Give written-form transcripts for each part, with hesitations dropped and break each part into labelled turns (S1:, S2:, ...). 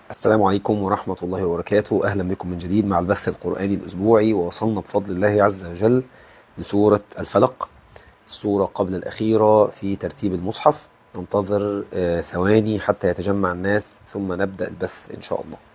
S1: السلام عليكم ورحمة الله وبركاته. أهلا بكم من جديد مع البث القرآني الأسبوعي، ووصلنا بفضل الله عز وجل لسورة الفلق، السورة قبل الأخيرة في ترتيب المصحف. ننتظر ثواني حتى يتجمع الناس ثم نبدأ البث إن شاء الله.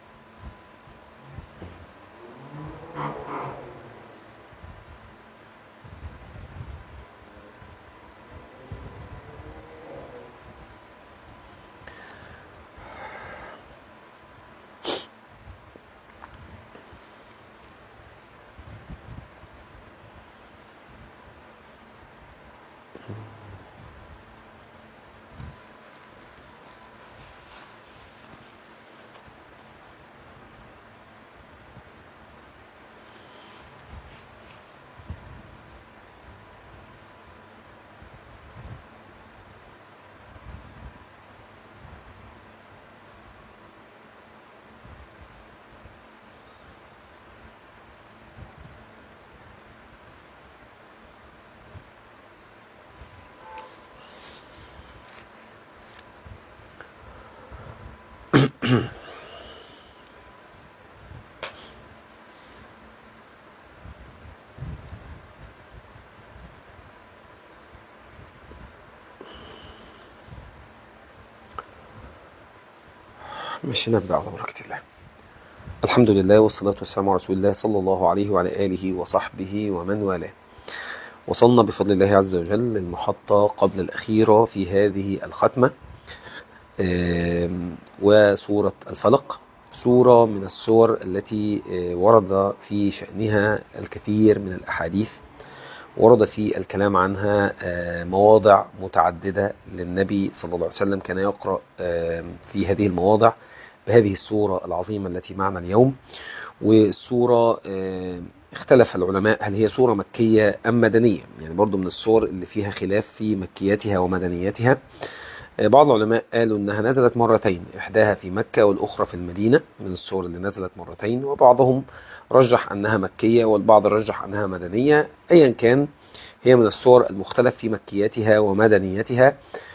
S1: مش نبدأ على بركة الله. الحمد لله والصلاة والسلام على رسول الله صلى الله عليه وعلى آله وصحبه ومن والاه. وصلنا بفضل الله عز وجل للمحطة قبل الأخيرة في هذه الختمة، وسورة الفلق سورة من السور التي ورد في شأنها الكثير من الأحاديث، ورد في الكلام عنها مواضع متعددة للنبي صلى الله عليه وسلم، كان يقرأ في هذه المواضع بهذه السورة العظيمة التي معنا اليوم. والسورة اختلف العلماء هل هي سورة مكية أم مدنية، يعني برضو من السور اللي فيها خلاف في مكياتها ومدنيتها. بعض العلماء قالوا أنها نزلت مرتين، إحداها في مكة والأخرى في المدينة، من السور اللي نزلت مرتين. وبعضهم رجح أنها مكية والبعض رجح أنها مدنية. أيا كان، هي من السور المختلف في مكياتها ومدنيتها.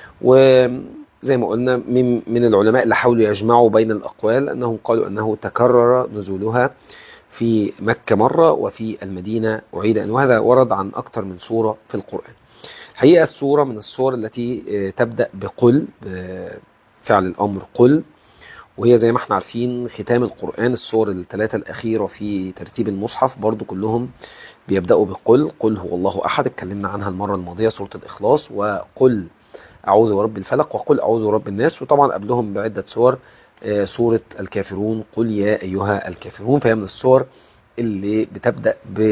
S1: وزي ما قلنا من العلماء اللي حاولوا يجمعوا بين الأقوال أنهم قالوا أنه تكرر نزولها في مكة مرة وفي المدينة أعيد، أن هذا ورد عن أكثر من سورة في القرآن. الحقيقة السورة من السور التي تبدأ بقل، فعل الأمر قل، وهي زي ما احنا عارفين ختام القرآن. السور الثلاثة الأخيرة في ترتيب المصحف برضو كلهم بيبدأوا بقل. قل هو الله أحد، اتكلمنا عنها المرة الماضية، سورة الإخلاص، وقل أعوذ برب الفلق، وقل أعوذ برب الناس. وطبعا قبلهم بعدة سور، سورة الكافرون، قل يا أيها الكافرون. فهي من السور اللي بتبدأ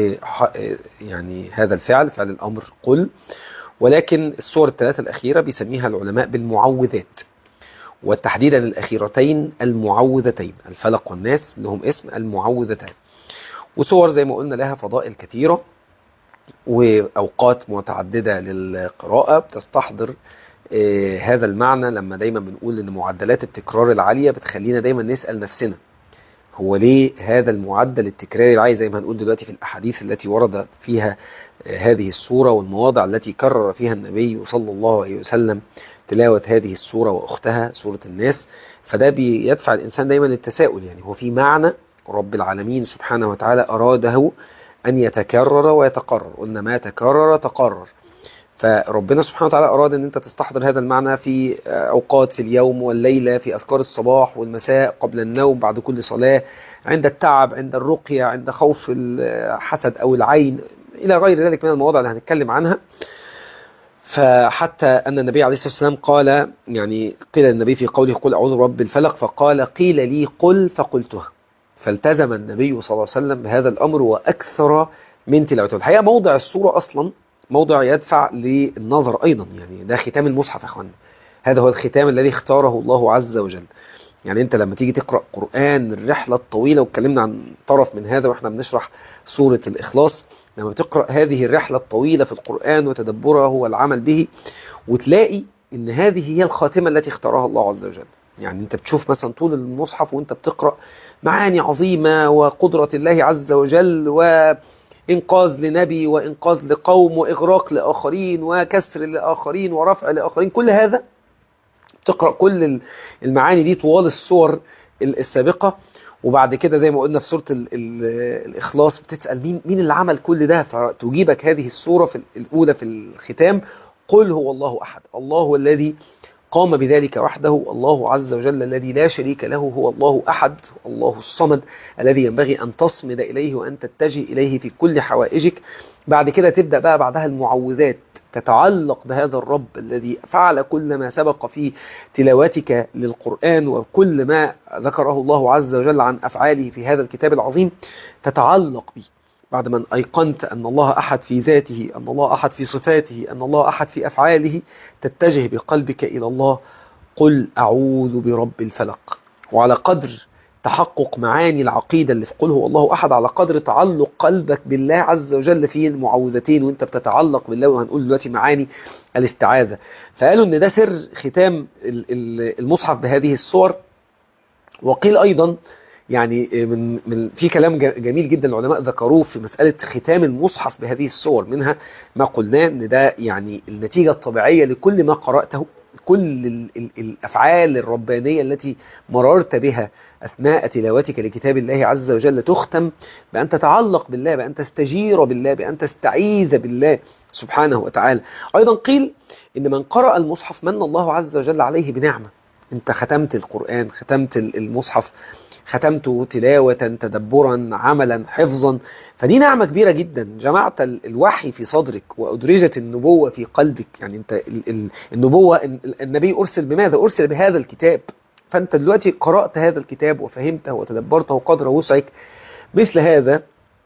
S1: يعني هذا الفعل، فعل الأمر قل. ولكن السور الثلاثة الأخيرة بيسميها العلماء بالمعوذات، وتحديدا الأخيرتين المعوذتين، الفلق والناس، لهم اسم المعوذتان. وسور زي ما قلنا لها فضائل كثيرة وأوقات متعددة للقراءة بتستحضر هذا المعنى. لما دايما بنقول ان معدلات التكرار العالية بتخلينا دايما نسأل نفسنا هو ليه هذا المعدل التكراري العالي، زي ما هنقول دلوقتي في الأحاديث التي ورد فيها هذه السورة، والمواضع التي كرر فيها النبي صلى الله عليه وسلم تلاوة هذه السورة وأختها سورة الناس. فده بيدفع الإنسان دايما للتساؤل، يعني هو في معنى رب العالمين سبحانه وتعالى أراده أن يتكرر ويتقرر. قلنا ما تكرر تقرر، فربنا سبحانه وتعالى أراد أن أنت تستحضر هذا المعنى في أوقات في اليوم والليلة، في أذكار الصباح والمساء، قبل النوم، بعد كل صلاة، عند التعب، عند الرقية، عند خوف الحسد أو العين، إلى غير ذلك من المواضع اللي هنتكلم عنها. فحتى أن النبي عليه الصلاة والسلام قال، يعني قيل النبي في قوله قل أعوذ برب الفلق، فقال قيل لي قل فقلتها. فالتزم النبي صلى الله عليه وسلم بهذا الأمر وأكثر من تلاوته. الحقيقة موضع السورة أصلا موضع يدفع للنظر أيضا، يعني ده ختام المصحف يا أخوان، هذا هو الختام الذي اختاره الله عز وجل. يعني أنت لما تيجي تقرأ قرآن الرحلة الطويلة، واتكلمنا عن طرف من هذا وإحنا بنشرح سورة الإخلاص، لما تقرأ هذه الرحلة الطويلة في القرآن وتدبره والعمل به، وتلاقي إن هذه هي الخاتمة التي اختارها الله عز وجل. يعني أنت بتشوف مثلا طول المصحف وأنت بتقرأ معاني عظيمة وقدرة الله عز وجل، وإنقاذ لنبي وإنقاذ لقوم وإغراق لآخرين وكسر لآخرين ورفع لآخرين. كل هذا تقرأ كل المعاني دي طوال السور السابقة. وبعد كده زي ما قلنا في سورة الإخلاص بتسأل مين اللي عمل كل ده، فتجيبك هذه السورة في الأولى في الختام: قل هو الله أحد، الله الذي قام بذلك وحده، الله عز وجل الذي لا شريك له، هو الله أحد، الله الصمد الذي ينبغي أن تصمد إليه وأن تتجه إليه في كل حوائجك. بعد كده تبدأ بقى بعدها المعوذات، تتعلق بهذا الرب الذي فعل كل ما سبق في تلاوتك للقرآن وكل ما ذكره الله عز وجل عن أفعاله في هذا الكتاب العظيم، تتعلق به. بعد ما أيقنت أن الله أحد في ذاته، أن الله أحد في صفاته، أن الله أحد في أفعاله، تتجه بقلبك إلى الله: قل أعوذ برب الفلق. وعلى قدر تحقق معاني العقيدة اللي في قل هو الله أحد، على قدر تعلق قلبك بالله عز وجل في المعوذتين وانت بتتعلق بالله. وهنقول دلوقتي معاني الاستعاذة. فقالوا ان ده سر ختام المصحف بهذه الصور. وقيل أيضا يعني في كلام جميل جدا العلماء ذكروه في مسألة ختام المصحف بهذه الصور. منها ما قلناه ان ده يعني النتيجة الطبيعية لكل ما قرأته، كل الأفعال الربانية التي مررت بها أثناء تلاوتك لكتاب الله عز وجل تختم بأن تتعلق بالله، بأن تستجير بالله، بأن تستعيذ بالله سبحانه وتعالى. أيضا قيل إن من قرأ المصحف من الله عز وجل عليه بنعمة. أنت ختمت القرآن، ختمت المصحف، ختمته تلاوة، تدبرا، عملا، حفظا، فدي نعمة كبيرة جدا. جمعت الوحي في صدرك وأدرجت النبوة في قلبك. يعني انت النبوة، النبي أرسل بماذا؟ أرسل بهذا الكتاب. فأنت دلوقتي قرأت هذا الكتاب وفهمته وتدبرته قدر وسعك. مثل هذا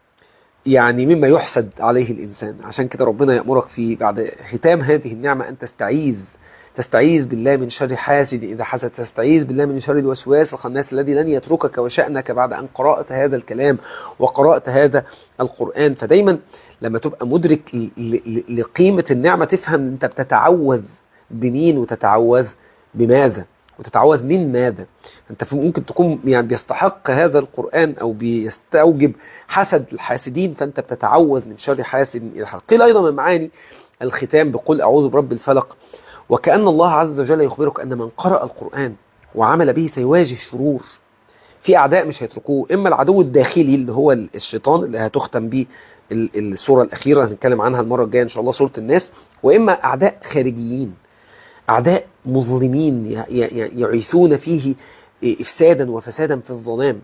S1: يعني مما يحسد عليه الإنسان. عشان كده ربنا يأمرك في بعد ختام هذه النعمة أن تستعيذ بالله من شر حاسد إذا حسد، تستعيذ بالله من شر الوسواس الخناس الذي لن يتركك وشأنك بعد أن قرأت هذا الكلام وقرأت هذا القرآن. فدايما لما تبقى مدرك لقيمة النعمة تفهم أنت بتتعوذ بمين وتتعوذ بماذا وتتعوذ من ماذا. أنت ممكن تكون يعني بيستحق هذا القرآن أو بيستوجب حسد الحاسدين، فأنت بتتعوذ من شر حاسد إلى حسد. قيل أيضا من معاني الختام بقول أعوذ برب الفلق: وكأن الله عز وجل يخبرك أن من قرأ القرآن وعمل به سيواجه الشرور. في أعداء مش هيتركوه، إما العدو الداخلي اللي هو الشيطان اللي هتختم به السورة الأخيرة هنتكلم عنها المرة الجاية إن شاء الله، سورة الناس، وإما أعداء خارجيين، أعداء مظلمين يعيثون فيه إفسادا وفسادا في الظلام.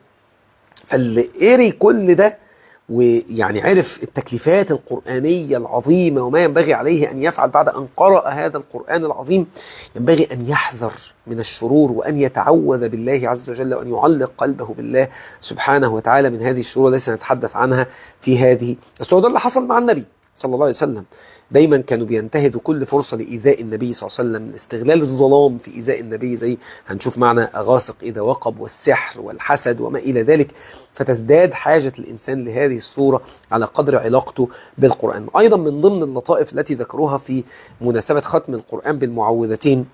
S1: فاللي قري كل ده ويعني عرف التكليفات القرآنية العظيمة وما ينبغي عليه أن يفعل بعد أن قرأ هذا القرآن العظيم، ينبغي أن يحذر من الشرور وأن يتعوذ بالله عز وجل وأن يعلق قلبه بالله سبحانه وتعالى من هذه الشرور التي سنتحدث عنها في هذه السورة. ده اللي حصل مع النبي صلى الله عليه وسلم. دايما كانوا بينتهزوا كل فرصة لإيذاء النبي صلى الله عليه وسلم، استغلال الظلام في إيذاء النبي، زي هنشوف معنى أغاثق إذا وقب والسحر والحسد وما إلى ذلك. فتزداد حاجة الإنسان لهذه الصورة على قدر علاقته بالقرآن. أيضا من ضمن اللطائف التي ذكروها في مناسبة ختم القرآن بالمعوذتين،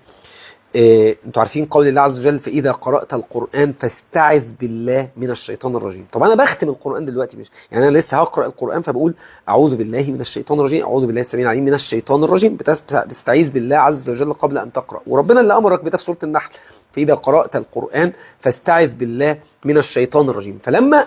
S1: انتوا عارفين قول الله عز وجل: فإذا قرأت القرآن فاستعذ بالله من الشيطان الرجيم. طب أنا بختم القرآن دلوقتي، مش يعني أنا لسه هقرأ القرآن فبقول أعوذ بالله من الشيطان الرجيم، أعوذ بالله السميع العليم من الشيطان الرجيم. بتستعيذ بالله عز وجل قبل أن تقرأ. وربنا اللي أمرك بده في سورة النحل: فإذا قرأت القرآن فاستعذ بالله من الشيطان الرجيم. فلما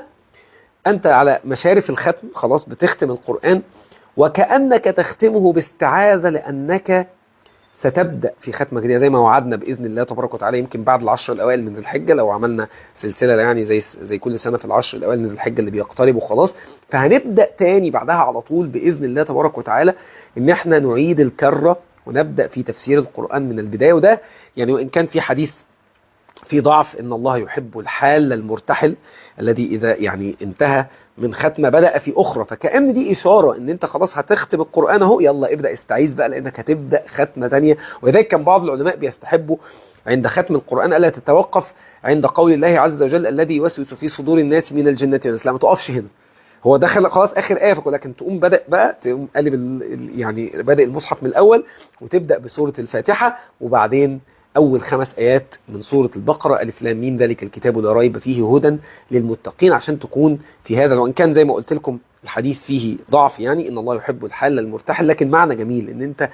S1: أنت على مشارف الختم خلاص بتختم القرآن، وكأنك تختمه باستعاذة، لأنك ستبدأ في ختمة جديدة زي ما وعدنا بإذن الله تبارك وتعالى، يمكن بعد العشر الأوائل من ذي الحجة، لو عملنا سلسلة يعني زي كل سنة في العشر الأوائل من ذي الحجة اللي بيقترب وخلاص. فهنبدأ تاني بعدها على طول بإذن الله تبارك وتعالى إن احنا نعيد الكرة ونبدأ في تفسير القرآن من البداية. وده يعني وإن كان في حديث في ضعف، إن الله يحب الحال المرتحل الذي إذا يعني انتهى من ختمة بدأ في أخرى. فكأن دي إشارة إن أنت خلاص هتختم القرآن أهو، يلا ابدأ استعيذ بقى لأنك هتبدأ ختمة تانية. ولذلك كان بعض العلماء بيستحبوا عند ختم القرآن ألا تتوقف عند قول الله عز وجل: الذي يوسوس في صدور الناس من الجنة والناس. لا، ما تقفش هنا، هو دخل خلاص آخر آية، لكن تقوم بدأ بقى تقوم قلب يعني بادئ المصحف من الأول وتبدأ بسورة الفاتحة، وبعدين أول 5 آيات من سورة البقرة: ألف لام ميم ذلك الكتاب لا ريب فيه هدى للمتقين، عشان تكون في هذا. وإن كان زي ما قلت لكم الحديث فيه ضعف، يعني إن الله يحب الحال المرتحل، لكن معنى جميل إن أنت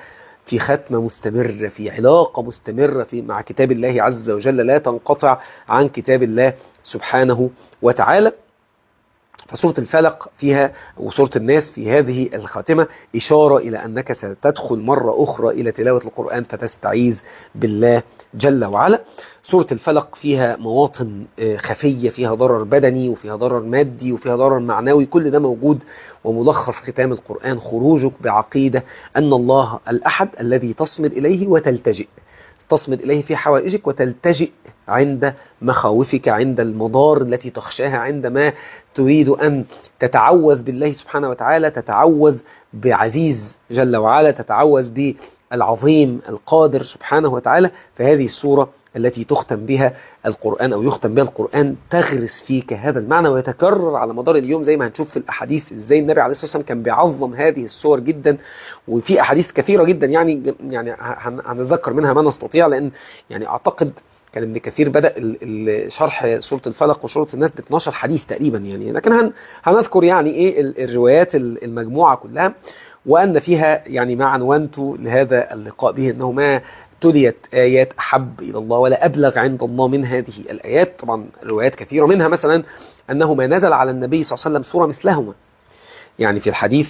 S1: في ختمة مستمرة، في علاقة مستمرة مع كتاب الله عز وجل لا تنقطع عن كتاب الله سبحانه وتعالى. فسورة الفلق فيها وسورة الناس في هذه الخاتمة إشارة إلى أنك ستدخل مرة أخرى إلى تلاوة القرآن فتستعيذ بالله جل وعلا. سورة الفلق فيها مواطن خفية، فيها ضرر بدني وفيها ضرر مادي وفيها ضرر معنوي، كل ده موجود. وملخص ختام القرآن خروجك بعقيدة أن الله الأحد الذي تصمد إليه وتلتجئ، تصمد إليه في حوائجك وتلتجئ عند مخاوفك، عند المضار التي تخشاها، عندما تريد أن تتعوذ بالله سبحانه وتعالى، تتعوذ بعزيز جل وعلا، تتعوذ بالعظيم القادر سبحانه وتعالى. فهذه السورة التي تختم بها القرآن أو يختم بها القرآن تغرس فيك هذا المعنى ويتكرر على مدار اليوم، زي ما هنشوف في الأحاديث إزاي النبي عليه الصلاة والسلام كان بيعظم هذه السور جدا. وفي أحاديث كثيرة جدا يعني هنذكر منها ما نستطيع، لأن يعني أعتقد كان ابن كثير بدأ شرح سورة الفلق وسورة الناس ب 12 حديث تقريبا يعني، لكن هنذكر يعني إيه الروايات المجموعة كلها، وأن فيها يعني ما عنونت لهذا اللقاء به أنه ما تليت آيات أحب إلى الله ولا أبلغ عند الله من هذه الآيات. طبعا روايات كثيرة منها مثلا أنه ما نزل على النبي صلى الله عليه وسلم سورة مثلهما. يعني في الحديث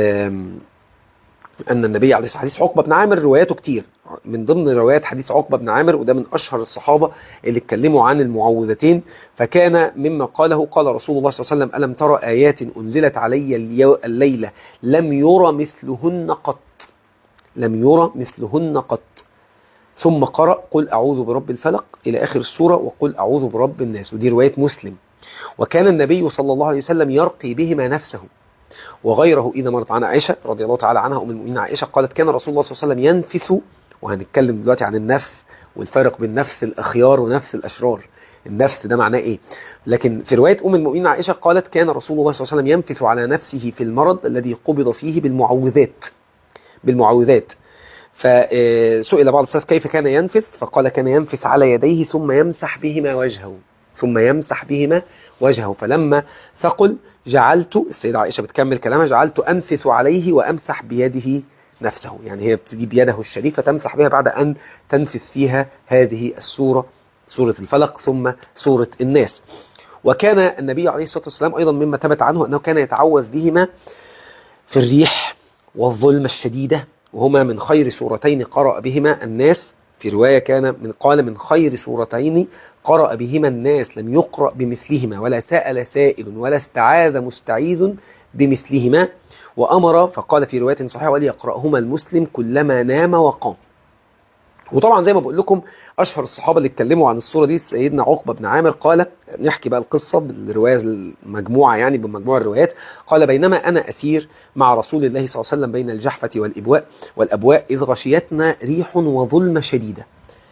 S1: أن النبي عليه الصلاة والسلام، حديث عقبة بن عامر رواياته كتير، من ضمن روايات حديث عقبة بن عامر، وده من أشهر الصحابة اللي اتكلموا عن المعوذتين، فكان مما قاله قال رسول الله صلى الله عليه وسلم: ألم ترى آيات أنزلت علي الليلة لم يرى مثلهن قط، لم يرى مثلهن قط. ثم قرأ: قل أعوذ برب الفلق إلى آخر السورة، وقل أعوذ برب الناس، ودي رواية مسلم. وكان النبي صلى الله عليه وسلم يرقي بهما نفسه وغيره. إذا مرت عن عائشة رضي الله تعالى عنها أم المؤمنين عائشة قالت: كان رسول الله صلى الله عليه وسلم ينفث، وهنتكلم دلوقتي عن النفس والفرق بين نفس الأخيار ونفس الأشرار، النفس ده معناه إيه. لكن في رواية أم المؤمنين عائشة قالت: كان رسول الله صلى الله عليه وسلم ينفث على نفسه في المرض الذي قبض فيه بالمعوذات. فسئل بعض السلف كيف كان ينفث، فقال: كان ينفث على يديه ثم يمسح بهما وجهه، فلما ثقل جعلت، السيدة عائشة بتكمل كلامها، جعلت أنفث عليه وأمسح بيده نفسه. يعني هي بتجيب يده الشريفة تمسح بها بعد أن تنفث فيها هذه السورة، سورة الفلق ثم سورة الناس. وكان النبي عليه الصلاة والسلام أيضا مما ثبت عنه أنه كان يتعوذ بهما في الريح والظلمة الشديدة، وهما من خير سورتين قرأ بهما الناس. في رواية قال من خير سورتين قرأ بهما الناس لم يقرأ بمثلهما، ولا سأل سائل ولا استعاذ مستعيذ بمثلهما. وأمر فقال في رواية صحيحة: وليقرأهما المسلم كلما نام وقام. وطبعا زي ما بقول لكم أشهر الصحابة اللي اتكلموا عن الصورة دي سيدنا عقبة بن عامر، قال، نحكي بقى القصة بالرواية المجموعة يعني بمجموع الروايات، قال: بينما أنا أسير مع رسول الله صلى الله عليه وسلم بين الجحفة والأبواء إذ غشيتنا ريح وظلمة شديدة،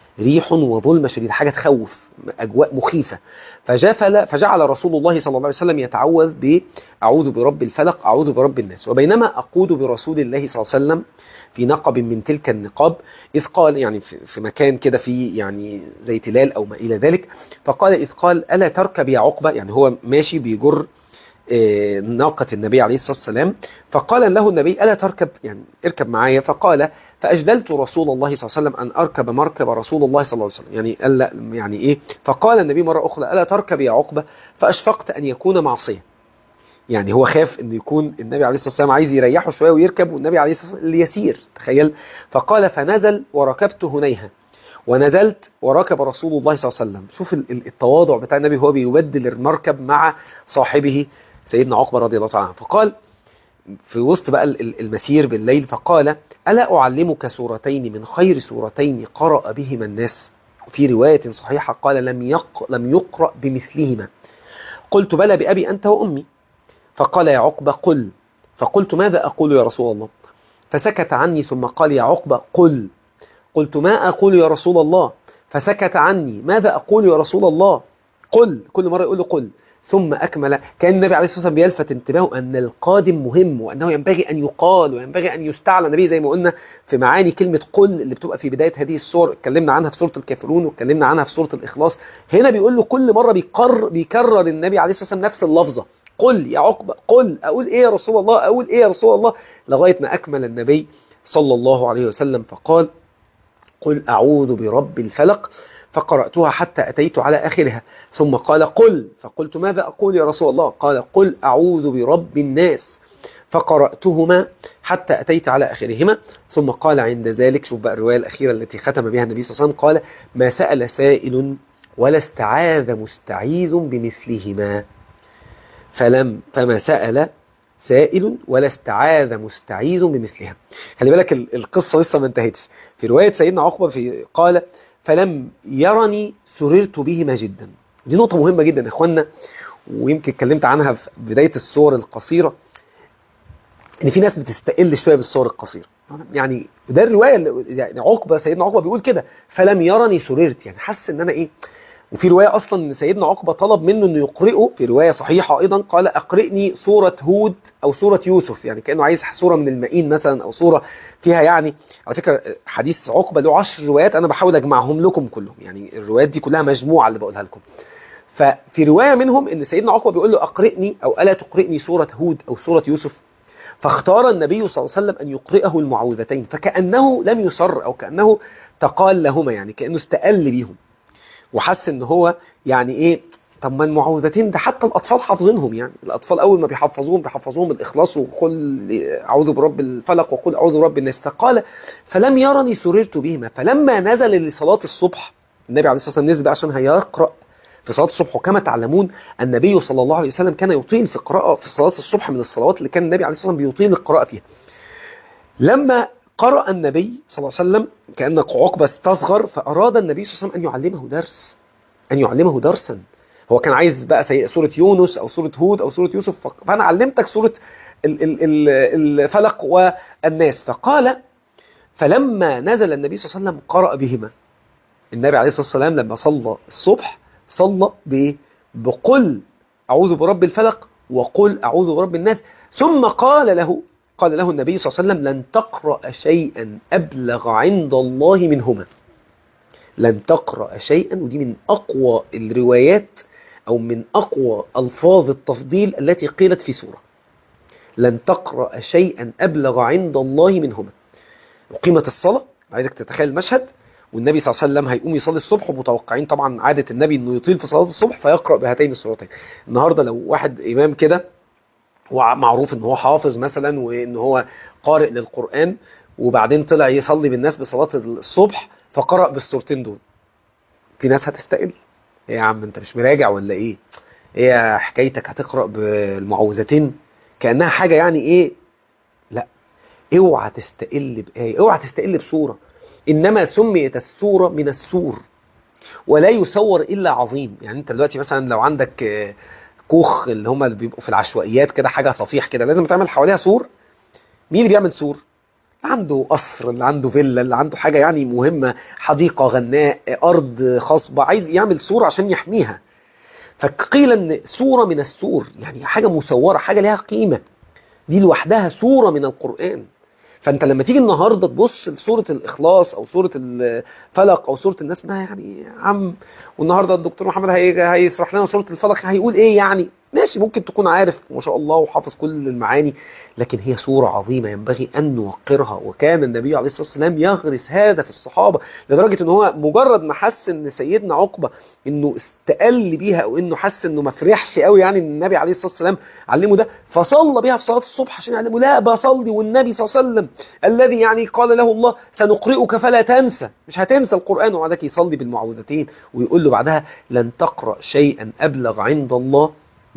S1: حاجة تخوف، أجواء مخيفة. فجعل رسول الله صلى الله عليه وسلم يتعوذ أعوذ برب الفلق، أعوذ برب الناس. وبينما أقود برسول الله صلى الله عليه وسلم في نقب من تلك النقاب، إذ قال، يعني في مكان كده في يعني زي تلال أو ما إلى ذلك، إذ قال: ألا تركب يا عقبة؟ يعني هو ماشي بيجر ناقة النبي عليه الصلاة والسلام، فقال له النبي: ألا تركب، يعني اركب معايا. فقال: فأجدلت رسول الله صلى الله عليه وسلم أن أركب مركب رسول الله صلى الله عليه وسلم، يعني قال لا، يعني إيه. فقال النبي مرة أخرى: ألا تركب يا عقبة؟ فأشفقت أن يكون معصية، يعني هو خاف أن يكون النبي عليه الصلاة والسلام عايز يريحه شوية ويركب، والنبي عليه الصلاة والسلام اللي يسير، تخيل. فقال: فنزل وركبت هنيها، ونزلت وركب رسول الله صلى الله عليه وسلم. شوف التواضع بتاع النبي، هو بيبدل المركب مع صاحبه سيدنا عقبة رضي الله عنه. فقال في وسط بقى المسير بالليل، فقال: ألا أعلمك سورتين من خير سورتين قرأ بهما الناس؟ في رواية صحيحة قال: لم يقرأ بمثلهما. قلت: بلى بأبي أنت وأمي. فقال: يا عقبة قل. فقلت: ماذا أقول يا رسول الله؟ فسكت عني ثم قال: يا عقبة قل. قلت: ما أقول يا رسول الله؟ فسكت عني. ماذا أقول يا رسول الله؟ قل. كل مرة يقول له قل. ثم أكمل. كان النبي عليه الصلاة والسلام بيلفت انتباهه أن القادم مهم، وأنه ينبغي أن يقال وينبغي أن يستعلى النبي، زي ما قلنا في معاني كلمة قل اللي بتبقى في بداية هذه السور، اتكلمنا عنها في سورة الكافرون واتكلمنا عنها في سورة الإخلاص. هنا بيقول له كل مرة بيكرر النبي عليه الصلاة والسلام نفس اللفظة: قل يا عقبة، قل. أقول إيه يا رسول الله؟ أقول إيه يا رسول الله؟ لغاية ما أكمل النبي صلى الله عليه وسلم فقال: قل أعوذ برب الفلق، فقرأتها حتى أتيت على آخرها، ثم قال: قل، فقلت: ماذا أقول يا رسول الله؟ قال: قل أعوذ برب الناس، فقرأتهما حتى أتيت على آخرهما، ثم قال عند ذلك، شوف بقى الرواية الأخيرة التي ختم بها النبي صلى الله عليه وسلم، قال: ما سأل سائل ولا استعاذ مستعيذ بمثلهما، فما سأل سائل ولا استعاذ مستعيذ بمثلها. خلي بالك القصة لسه ما انتهتش. في رواية سيدنا عقبة قال: فلم يرني سررت بهما جدا. دي نقطة مهمة جدا يا اخوانا، ويمكن اتكلمت عنها في بداية الصور القصيرة، ان في ناس بتستقل شوية بالصور القصيرة. يعني ده الرواية يعني سيدنا عقبة بيقول كده: فلم يرني سررت، يعني حس ان انا ايه. وفي رواية أصلا إن سيدنا عقبة طلب منه أنه يقرئه، في رواية صحيحة أيضا، قال: أقرئني سورة هود أو سورة يوسف، يعني كأنه عايز سورة من المائين مثلا، أو سورة فيها يعني. على فكرة حديث عقبة له 10 روايات، أنا بحاول أجمعهم لكم كلهم، يعني الروايات دي كلها مجموعة اللي بقولها لكم. ففي رواية منهم إن سيدنا عقبة بيقول له: أقرئني أو ألا تقرئني سورة هود أو سورة يوسف، فاختار النبي صلى الله عليه وسلم أن يقرئه المعوذتين، فكأنه لم يصر، أو كأنه تقال لهما، يعني كأنه استقل بيهم، وحس ان هو يعني ايه، طب ما المعوذتين ده حتى الاطفال حافظينهم، يعني الاطفال اول ما بيحفظوهم الاخلاص، وقل اعوذ برب الفلق وقل اعوذ برب الناس. فقال: فلم يرني سررت بهما. فلما نزل لصلاه الصبح، النبي عليه الصلاه والسلام نزل عشان هيقرا في صلاه الصبح. وكما تعلمون النبي صلى الله عليه وسلم كان يطيل في القراءه في صلاه الصبح، من الصلوات اللي كان النبي عليه الصلاه والسلام بيطيل القراءه فيها. لما قرأ النبي صلى الله عليه وسلم، كأن عقبة استصغر، فأراد النبي صلى الله عليه وسلم أن يعلمه درسا. هو كان عايز بقى سورة يونس أو سورة هود أو سورة يوسف، فأنا علمتك سورة الفلق والناس. فقال: فلما نزل النبي صلى الله عليه وسلم قرأ بهما. النبي عليه الصلاة والسلام لما صلى الصبح صلى بقل أعوذ برب الفلق وقل أعوذ برب الناس، ثم قال له النبي صلى الله عليه وسلم: لن تقرأ شيئا أبلغ عند الله منهما. لن تقرأ شيئا، ودي من أقوى الروايات أو من أقوى ألفاظ التفضيل التي قيلت في سورة. لن تقرأ شيئا أبلغ عند الله منهما. وقيمة الصلاة، عايزك تتخيل المشهد، والنبي صلى الله عليه وسلم هيقوم يصلي الصبح، ومتوقعين طبعا عادة النبي انه يطيل في صلاة الصبح فيقرأ بهاتين السورتين. النهاردة لو واحد إمام كده ومعروف ان هو حافظ مثلا، وان هو قارئ للقرآن، وبعدين طلع يصلي بالناس بصلاة الصبح فقرأ بالسورتين دول، في ناس هتستقل: ايه يا عم انت مش مراجع ولا ايه؟ ايه حكايتك هتقرأ بالمعوذتين كأنها حاجة يعني ايه؟ لا، اوعى تستقل بآية، اوعى تستقل بسورة. انما سميت السورة من السور، ولا يصور الا عظيم. يعني انت دلوقتي مثلا لو عندك كوخ، اللي هم اللي بيبقوا في العشوائيات كده، حاجة صفيح كده لازم تعمل حواليها سور. مين اللي بيعمل سور؟ اللي عنده قصر، اللي عنده فيلا، اللي عنده حاجة يعني مهمة، حديقة غناء، أرض خصبة، عايز يعمل سور عشان يحميها. فقيل ان سورة من السور يعني حاجة مصورة، حاجة لها قيمة، دي لوحدها سورة من القرآن. فانت لما تيجي النهاردة تبص لسورة الإخلاص أو سورة الفلق أو سورة الناس، ما يعني يا عم، والنهاردة الدكتور محمد هيشرح لنا سورة الفلق، هيقول ايه يعني؟ ماشي، ممكن تكون عارف ما شاء الله وحافظ كل المعاني، لكن هي سورة عظيمة ينبغي أن نوقرها. وكان النبي عليه الصلاة والسلام يغرس هذا في الصحابة، لدرجة ان هو مجرد ما حس ان سيدنا عقبة انه استقل بيها، او انه حس انه ما فرحش قوي يعني ان النبي عليه الصلاة والسلام علمه ده، فصلى بيها في صلاة الصبح عشان يعلمه: لا بصلي والنبي صلى الله عليه وسلم الذي يعني قال له الله سنقرئك فلا تنسى، مش هتنسى القرآن، وعندك يصلي بالمعوذتين، ويقول له بعدها: لن تقرأ شيئا أبلغ عند الله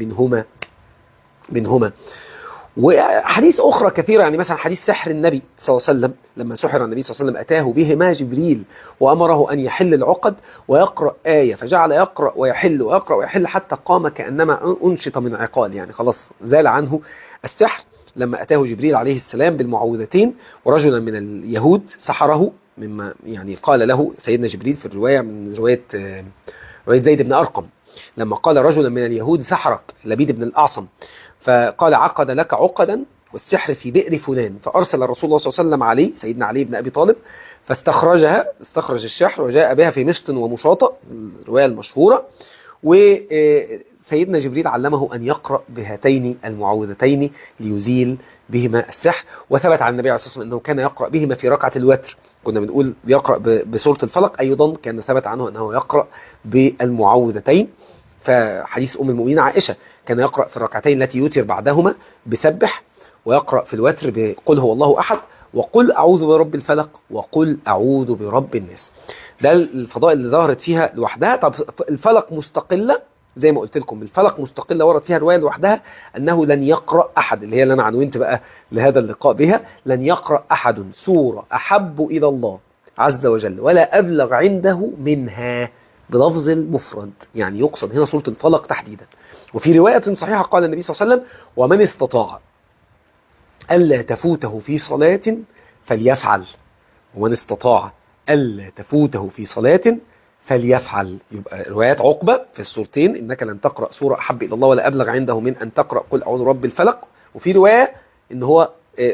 S1: منهما. وحديث أخرى كثيرة، يعني مثلا حديث سحر النبي صلى الله عليه وسلم، لما سحر النبي صلى الله عليه وسلم أتاه بهما جبريل وأمره أن يحل العقد ويقرأ آية، فجعل يقرأ ويحل ويقرأ ويحل حتى قام كأنما أنشط من عقال، يعني خلاص زال عنه السحر. لما أتاه جبريل عليه السلام بالمعوذتين، ورجلا من اليهود سحره، مما يعني قال له سيدنا جبريل في الرواية من رواية زيد بن أرقم، لما قال رجلا من اليهود سحرك، لبيد بن الأعصم، فقال: عقد لك عقدا والسحر في بئر فلان. فأرسل الرسول الله صلى الله عليه وسلم علي سيدنا علي بن أبي طالب، استخرج السحر وجاء بها في مشط ومشاطة، الرواية المشهورة، سيدنا جبريل علمه أن يقرأ بهاتين المعوذتين ليزيل بهما السحر. وثبت عن النبي عليه الصلاة والسلام أنه كان يقرأ بهما في ركعة الوتر. كنا بنقول يقرأ بسورة الفلق، أيضا كان ثبت عنه أنه يقرأ بالمعوذتين. فحديث أم المؤمنين عائشة كان يقرأ في الركعتين التي يوتر بعدهما بسبح، ويقرأ في الوتر بقل هو الله أحد، وقل أعوذ برب الفلق، وقل أعوذ برب الناس. ده الفضائل اللي ظهرت فيها لوحدها. طب الفلق مستقلة، زي ما قلت لكم الفلق مستقلة ورد فيها رواية لوحدها أنه لن يقرأ أحد، اللي هي اللي أنا عنونت بقى لهذا اللقاء بها، لن يقرأ أحد سورة أحب إلى الله عز وجل ولا أبلغ عنده منها، بلفظ المفرد، يعني يقصد هنا سورة الفلق تحديدا. وفي رواية صحيحة قال النبي صلى الله عليه وسلم: ومن استطاع ألا تفوته في صلاة فليفعل. ومن استطاع ألا تفوته في صلاة فليفعل. يبقى روايات عقبة في السورتين: إنك لن تقرأ سورة أحب إلى الله ولا أبلغ عنده من أن تقرأ قل أعوذ برب الفلق. وفي رواية إن هو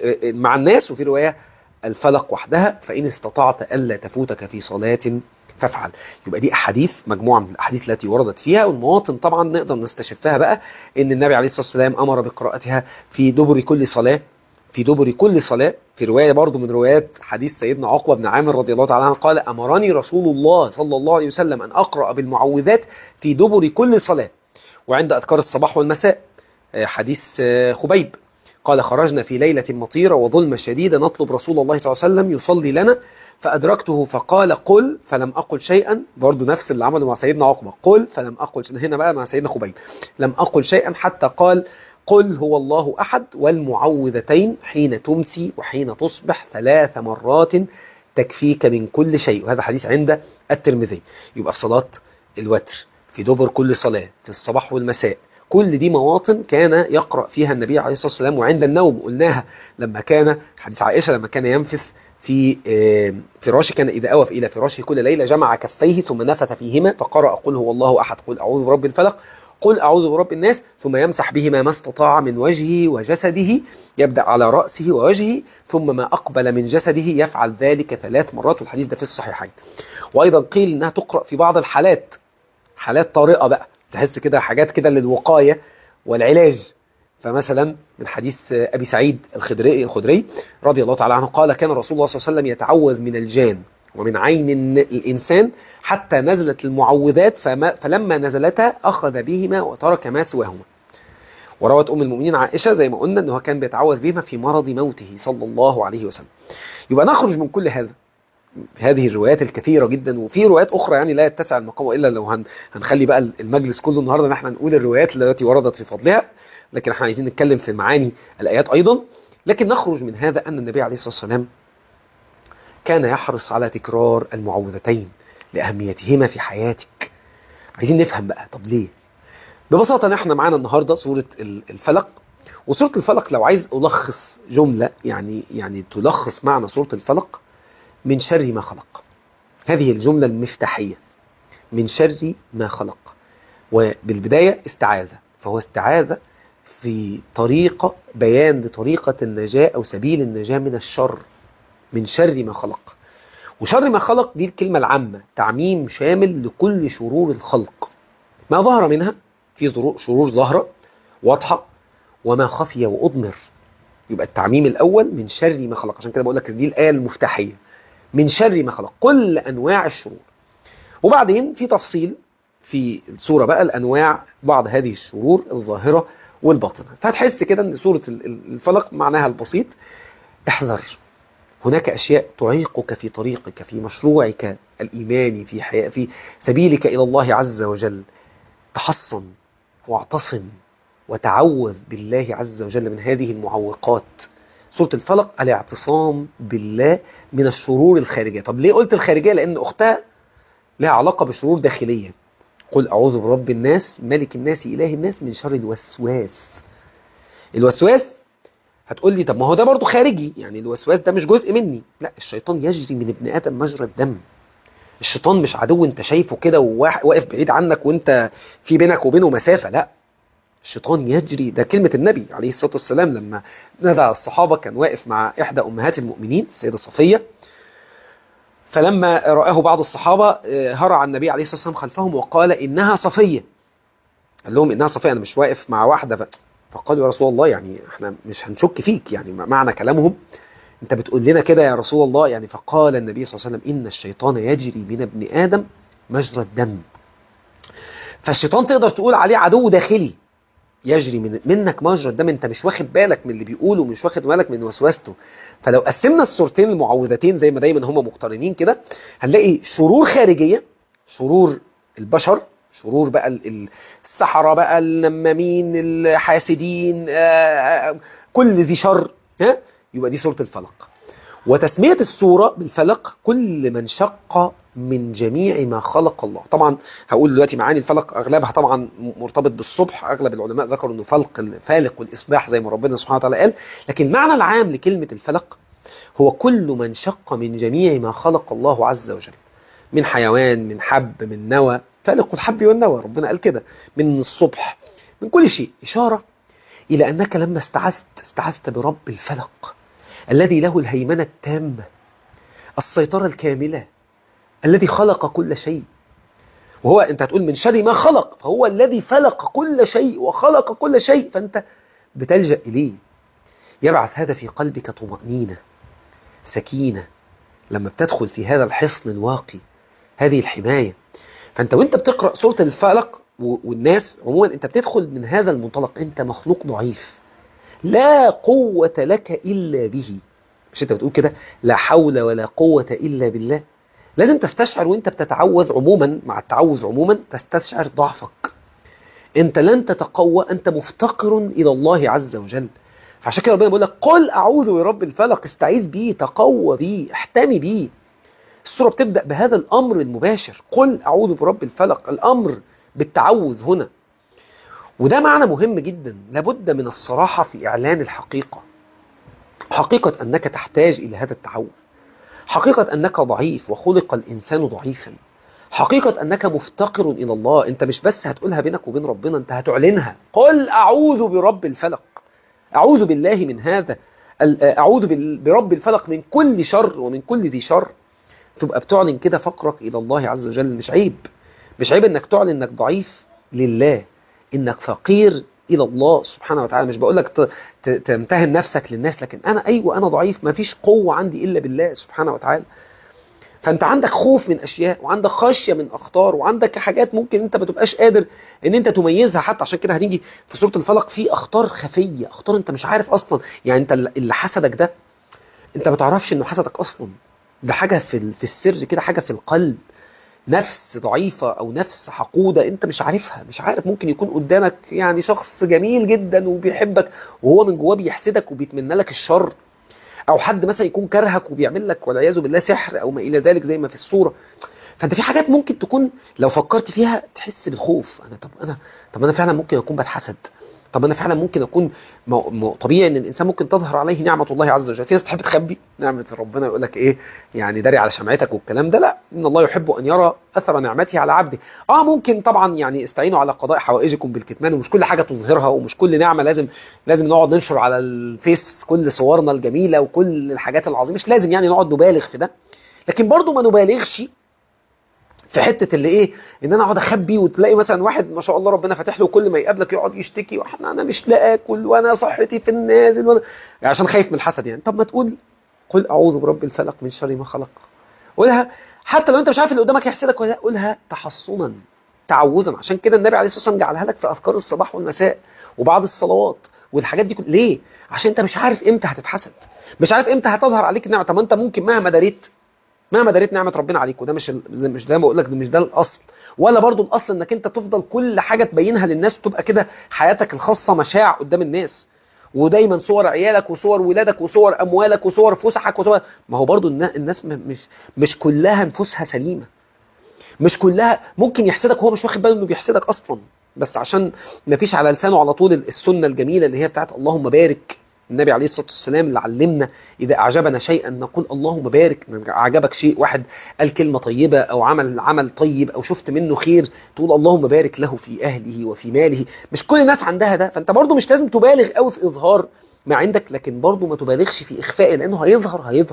S1: مع الناس، وفي رواية الفلق وحدها: فإن استطعت ألا تفوتك في صلاة فافعل. يبقى دي أحاديث، مجموعة من الأحاديث التي وردت فيها. والمواطن طبعا نقدر نستشفها بقى إن النبي عليه الصلاة والسلام أمر بقراءتها في دبر كل صلاة، في دبر كل صلاة. في رواية برضو من روايات حديث سيدنا عقبة بن عامر رضي الله تعالى عنه قال: أمرني رسول الله صلى الله عليه وسلم أن أقرأ بالمعوذات في دبر كل صلاة وعند أذكار الصباح والمساء. حديث خبيب قال: خرجنا في ليلة مطيرة وظلمة شديدة نطلب رسول الله صلى الله عليه وسلم يصلي لنا، فأدركته فقال: قل، فلم أقل شيئا. برضو نفس اللي عمله مع سيدنا عقبة: قل فلم أقل شيئا. هنا بقى مع سيدنا خبيب: لم أقل شيئا حتى قال: قل هو الله أحد والمعوذتين حين تمسي وحين تصبح 3 مرات تكفيك من كل شيء. وهذا حديث عند الترمذي. يبقى صلاة الوتر، في دبر كل صلاة، في الصباح والمساء، كل دي مواطن كان يقرأ فيها النبي عليه الصلاة والسلام. وعند النوم قلناها، لما كان حديث عائشة لما كان ينفث في فراشه، كان إذا أوف إلى فراشه كل ليلة جمع كفيه ثم نفث فيهما فقرأ قل هو الله أحد، قل أعوذ برب الفلق، قل أعوذ برب الناس، ثم يمسح بهما ما استطاع من وجهه وجسده، يبدأ على رأسه ووجهه، ثم ما أقبل من جسده يفعل ذلك 3 مرات. والحديث ده في الصحيحين. وأيضا قيل إنها تقرأ في بعض الحالات، حالات طارئة بقى، تحس كده حاجات كده للوقاية والعلاج. فمثلا من حديث أبي سعيد الخدري رضي الله تعالى عنه قال: كان رسول الله صلى الله عليه وسلم يتعوذ من الجان ومن عين الإنسان حتى نزلت المعوذات، فلما نزلتا أخذ بهما وترك ما سواهما. وروت أم المؤمنين عائشة زي ما قلنا أنه كان بيتعوذ بهما في مرض موته صلى الله عليه وسلم. يبقى نخرج من كل هذه الروايات الكثيرة جدا. وفي روايات أخرى يعني لا يتسع المقام إلا لو هنخلي بقى المجلس كله النهاردة ان احنا نقول الروايات التي وردت في فضلها، لكن احنا عايزين نتكلم في معاني الآيات أيضا. لكن نخرج من هذا أن النبي عليه الصلاة والسلام كان يحرص على تكرار المعوذتين لأهميتهما في حياتك. عايزين نفهم بقى، طب ليه؟ ببساطة احنا معانا النهاردة سورة الفلق. وسورة الفلق لو عايز ألخص جملة يعني تلخص معنى سورة الفلق: من شر ما خلق. هذه الجملة المفتاحية: من شر ما خلق. وبالبداية استعاذة، فهو استعاذة في طريقة بيان لطريقة النجاة أو سبيل النجاة من الشر، من شر ما خلق. وشر ما خلق دي الكلمة العامة، تعميم شامل لكل شرور الخلق، ما ظهر منها، في شرور ظاهرة واضحة وما خفي وأضمر. يبقى التعميم الأول من شر ما خلق، عشان كده بقول لك دي الآية المفتاحية: من شر ما خلق، كل أنواع الشرور. وبعدين في تفصيل في السورة بقى الأنواع، بعض هذه الشرور الظاهرة والباطنة. فهتحس كده أن سورة الفلق معناها البسيط: احذر، هناك أشياء تعيقك في طريقك، في مشروعك الإيماني، في سبيلك إلى الله عز وجل. تحصن واعتصم وتعوذ بالله عز وجل من هذه المعوقات. سورة الفلق الاعتصام بالله من الشرور الخارجية. طب ليه قلت الخارجية؟ لأن أختها لها علاقة بشرور داخلية. قل أعوذ برب الناس ملك الناس إله الناس من شر الوسواس. الوسواس هتقول لي طب ما هو ده برضو خارجي، يعني الوسواس ده مش جزء مني. لا، الشيطان يجري من ابن آدم مجرى الدم. الشيطان مش عدو انت شايفه كده وواقف بعيد عنك وانت في بينك وبينه مسافة. لا، الشيطان يجري. ده كلمة النبي عليه الصلاة والسلام لما نادى الصحابة، كان واقف مع إحدى أمهات المؤمنين السيدة صفية، فلما رآه بعض الصحابة هرع النبي عليه الصلاة والسلام خلفهم وقال: إنها صفية. قال لهم انها صفيه، انا مش واقف مع واحده فقالوا يا رسول الله يعني احنا مش هنشك فيك، يعني معنى كلامهم انت بتقول لنا كده يا رسول الله يعني. فقال النبي صلى الله عليه وسلم ان الشيطان يجري من ابن ادم مجرى الدم. فالشيطان تقدر تقول عليه عدو داخلي، يجري منك مجرى الدم، انت مش واخد بالك من اللي بيقوله، مش واخد بالك من وسوسته. فلو قسمنا الصورتين المعوذتين زي ما دايما هما مقترنين كده، هنلاقي شرور خارجيه، شرور البشر، شرور بقى السحرة بقى، النمامين، الحاسدين، كل ذي شر، ها، يبقى دي سورة الفلق. وتسمية السورة بالفلق كل من شق من جميع ما خلق الله. طبعا هقول دلوقتي معاني الفلق اغلبها طبعا مرتبط بالصبح، اغلب العلماء ذكروا انه فالق والاصباح زي ما ربنا سبحانه وتعالى قال، لكن المعنى العام لكلمة الفلق هو كل من شق من جميع ما خلق الله عز وجل، من حيوان، من حب، من نوى، فالق الحب والنوى ربنا قال كده، من الصبح، من كل شيء، إشارة إلى أنك لما استعذت برب الفلق الذي له الهيمنة التامة، السيطرة الكاملة، الذي خلق كل شيء. وهو أنت هتقول من شر ما خلق، فهو الذي فلق كل شيء وخلق كل شيء، فأنت بتلجأ إليه. يبعث هذا في قلبك طمأنينة، سكينة، لما بتدخل في هذا الحصن الواقي، هذه الحماية. فأنت وانت بتقرأ سورة الفلق والناس عموما، انت بتدخل من هذا المنطلق، انت مخلوق ضعيف لا قوة لك إلا به. مش انت بتقول كده لا حول ولا قوة إلا بالله؟ لازم تستشعر وانت بتتعوذ عموما، مع التعوذ عموما تستشعر ضعفك، انت لن تتقوى، انت مفتقر إلى الله عز وجل. فعشان كده ربنا بيقول لك قل أعوذ برب الفلق، استعيذ بيه، تقوى بيه، احتمي بيه. السورة بتبدأ بهذا الأمر المباشر، قل أعوذ برب الفلق، الأمر بالتعوذ هنا. وده معنى مهم جدا، لابد من الصراحة في إعلان الحقيقة، حقيقة أنك تحتاج إلى هذا التعوذ، حقيقة أنك ضعيف وخلق الإنسان ضعيفا، حقيقة أنك مفتقر إلى الله. أنت مش بس هتقولها بينك وبين ربنا، أنت هتعلنها، قل أعوذ برب الفلق، أعوذ بالله من هذا، أعوذ برب الفلق من كل شر ومن كل ذي شر. تبقى بتعلن كده فقرك إلى الله عز وجل. مش عيب، مش عيب إنك تعلن إنك ضعيف لله، إنك فقير إلى الله سبحانه وتعالى. مش بقول لك تمتهن نفسك للناس، لكن أنا ضعيف، ما فيش قوة عندي إلا بالله سبحانه وتعالى. فأنت عندك خوف من أشياء، وعندك خشية من أخطار، وعندك حاجات ممكن أنت ما تبقاش قادر إن أنت تميزها حتى. عشان كده هنيجي في سورة الفلق في أخطار خفية، أخطار أنت مش عارف أصلا. يعني أنت اللي حسدك ده، أنت ما تعرفش إنه حسدك أصلا، ده حاجة في السر كده، حاجة في القلب، نفس ضعيفة أو نفس حقودة أنت مش عارفها، مش عارف. ممكن يكون قدامك يعني شخص جميل جدا وبيحبك، وهو من جواه بيحسدك وبيتمنى لك الشر، أو حد مثلا يكون كرهك وبيعمل لك والعياذ بالله سحر أو ما إلى ذلك زي ما في الصورة. فأنت في حاجات ممكن تكون لو فكرت فيها تحس بالخوف، طب أنا فعلا ممكن أكون بتحسد، طب أنا فعلا ممكن أكون طبيعي إن الإنسان ممكن تظهر عليه نعمة الله عز وجل. في ناس تحب تخبي نعمة ربنا، يقول لك إيه يعني داري على شمعتك والكلام ده. لا، إن الله يحب أن يرى أثر نعمته على عبده. ممكن طبعا يعني استعينوا على قضاء حوائجكم بالكتمان، ومش كل حاجة تظهرها، ومش كل نعمة لازم نقعد ننشر على الفيس كل صورنا الجميلة وكل الحاجات العظيمة، مش لازم يعني نقعد نبالغ في ده. لكن برضو ما نبالغش في حته اللي ايه، ان انا اقعد اخبي، وتلاقي مثلا واحد ما شاء الله ربنا فاتح له، كل ما يقابلك يقعد يشتكي، انا مش لا اكل، وانا صحتي في النازل، يعني عشان خايف من الحسد يعني. طب ما تقول قل اعوذ برب الفلق من شر ما خلق، قولها حتى لو انت مش عارف اللي قدامك يحسدك ولا لا، قولها تحصنا تعوذا. عشان كده النبي عليه الصلاه والسلام جعلها لك في اذكار الصباح والمساء وبعد الصلوات والحاجات دي ليه؟ عشان انت مش عارف امتى هتتحسد، مش عارف امتى هتظهر عليك النعمه. طب ما انت ممكن مهما دريت نعمة ربنا عليك، وده مش ده بقول لك، مش ده الأصل، ولا برضو الأصل انك انت تفضل كل حاجة تبينها للناس، وتبقى كده حياتك الخاصة مشاع قدام الناس، ودايما صور عيالك وصور ولادك وصور أموالك وصور فسحك وصور. ما هو برضو الناس مش كلها نفوسها سليمة، مش كلها. ممكن يحسدك وهو مش واخد باله انه بيحسدك أصلا، بس عشان ما فيش على لسانه على طول السنة الجميلة اللي هي بتاعت اللهم بارك. النبي عليه الصلاة والسلام اللي علمنا إذا أعجبنا شيئا نقول اللهم بارك. أعجبك شيء، واحد قال كلمة طيبة أو عمل طيب أو شفت منه خير، تقول اللهم بارك له في أهله وفي ماله. مش كل الناس عندها ده، فأنت برضو مش لازم تبالغ قوي في إظهار ما عندك، لكن برضو ما تبالغش في إخفاء، لأنه هيظهر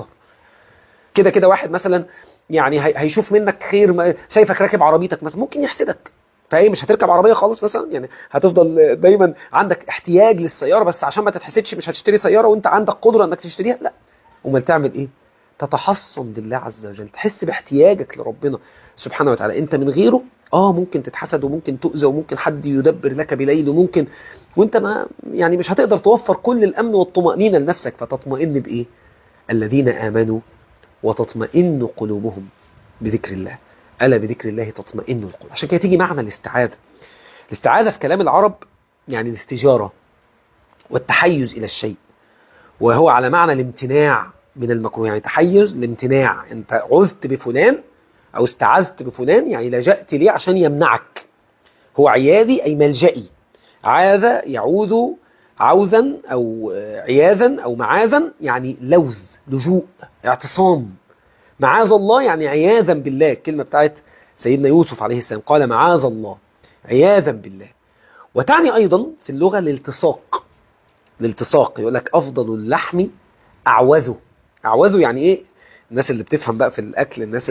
S1: كده واحد مثلا يعني هيشوف منك خير، شايفك راكب عربيتك مثلا، ممكن يحسدك، فايه مش هتركب عربيه خالص مثلا، يعني هتفضل دايما عندك احتياج للسياره، بس عشان ما تتحسدش مش هتشتري سياره وانت عندك قدره انك تشتريها، لا. امال تعمل ايه؟ تتحصن بالله عز وجل، تحس باحتياجك لربنا سبحانه وتعالى. انت من غيره ممكن تتحسد وممكن تؤذى وممكن حد يدبر لك بليل وممكن، وانت ما يعني مش هتقدر توفر كل الامن والطمأنينة لنفسك. فتطمئن بايه؟ الذين آمنوا وتطمئن قلوبهم بذكر الله، ألا بذكر الله تطمئن القلوب. عشان كده تيجي معنى الاستعاذة. الاستعاذة في كلام العرب يعني الاستجارة والتحيز إلى الشيء، وهو على معنى الامتناع من المكروه. يعني تحيز الامتناع، انت عذت بفلان او استعذت بفلان يعني لجأت ليه عشان يمنعك. هو عياذي اي ملجئي، عاذ يعوذ عوذا او عياذا او معاذا يعني لوذ، لجوء، اعتصام. معاذ الله يعني عياذا بالله، الكلمة بتاعت سيدنا يوسف عليه السلام قال معاذ الله، عياذا بالله. وتعني ايضا في اللغة الالتصاق. الالتصاق يقول لك افضل اللحم اعوذه. اعوذه يعني ايه؟ الناس اللي بتفهم بقى في الاكل، الناس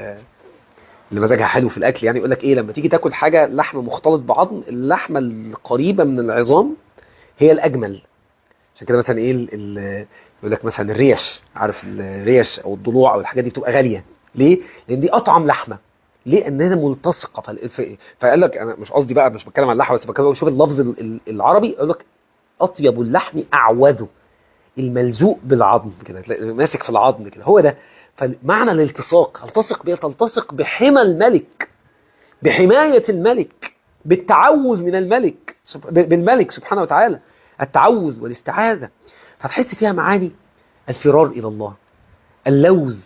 S1: اللي مزاجها حلو في الاكل، يعني يقول لك ايه لما تيجي تاكل حاجه لحم مختلط بعظم، اللحمه القريبه من العظام هي الاجمل. عشان كده مثلا ايه يقول لك مثلا الريش، عارف الريش او الضلوع او الحاجات دي بتبقى غاليه ليه؟ لان دي اطعم لحمه. ليه؟ انها ملتصقه. فقال لك انا مش قصدي بقى، مش بتكلم عن اللحمه بس بتكلم، شوف اللفظ العربي يقول لك اطيب اللحم اعوذه، الملزوق بالعظم كده، ماسك في العظم كده، هو ده. فمعنى الالتصاق، التصق بيه، تلتصق بحمى الملك، بحماية الملك، بالتعوذ من الملك، بالملك سبحانه وتعالى، التعوذ والاستعاذة. فتحس فيها معاني الفرار إلى الله، اللوذ،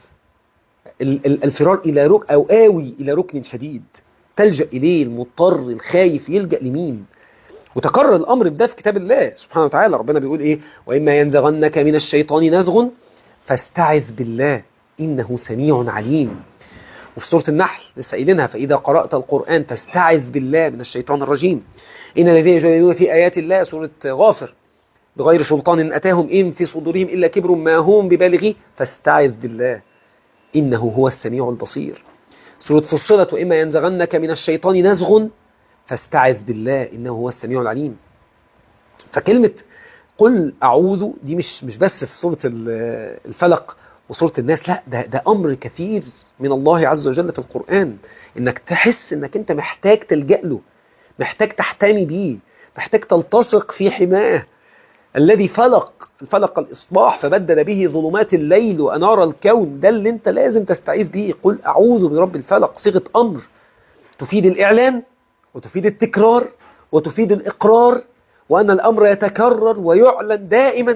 S1: الفرار إلى أو آوي إلى ركن شديد تلجأ إليه المضطر الخايف، يلجأ لمين؟ وتكرر الأمر بده في كتاب الله سبحانه وتعالى. ربنا بيقول إيه؟ وإما ينزغنك من الشيطان نزغ فاستعذ بالله إنه سميع عليم. وفي سورة النحل لسه قايلينها فإذا قرأت القرآن فاستعذ بالله من الشيطان الرجيم. إن الذين يجادلون في آيات الله، سورة غافر، بغير سلطان أتاهم إن في صدورهم إلا كبر ما هم ببالغيه فاستعذ بالله إنه هو السميع البصير. سورة فصلت وإما ينزغنك من الشيطان نزغ فاستعذ بالله إنه هو السميع العليم. فكلمة قل أعوذ دي مش بس في سورة الفلق وسورة الناس، لا، ده أمر كثير من الله عز وجل في القرآن، إنك تحس إنك أنت محتاج تلجأ له، محتاج تحتمي بيه، محتاج تلتصق في حماه. الذي فلق الإصباح فبدل به ظلمات الليل وأنار الكون، ده اللي أنت لازم تستعيذ به. قل أعوذ برب الفلق، صيغة أمر تفيد الإعلان وتفيد التكرار وتفيد الإقرار، وأن الأمر يتكرر ويعلن دائما.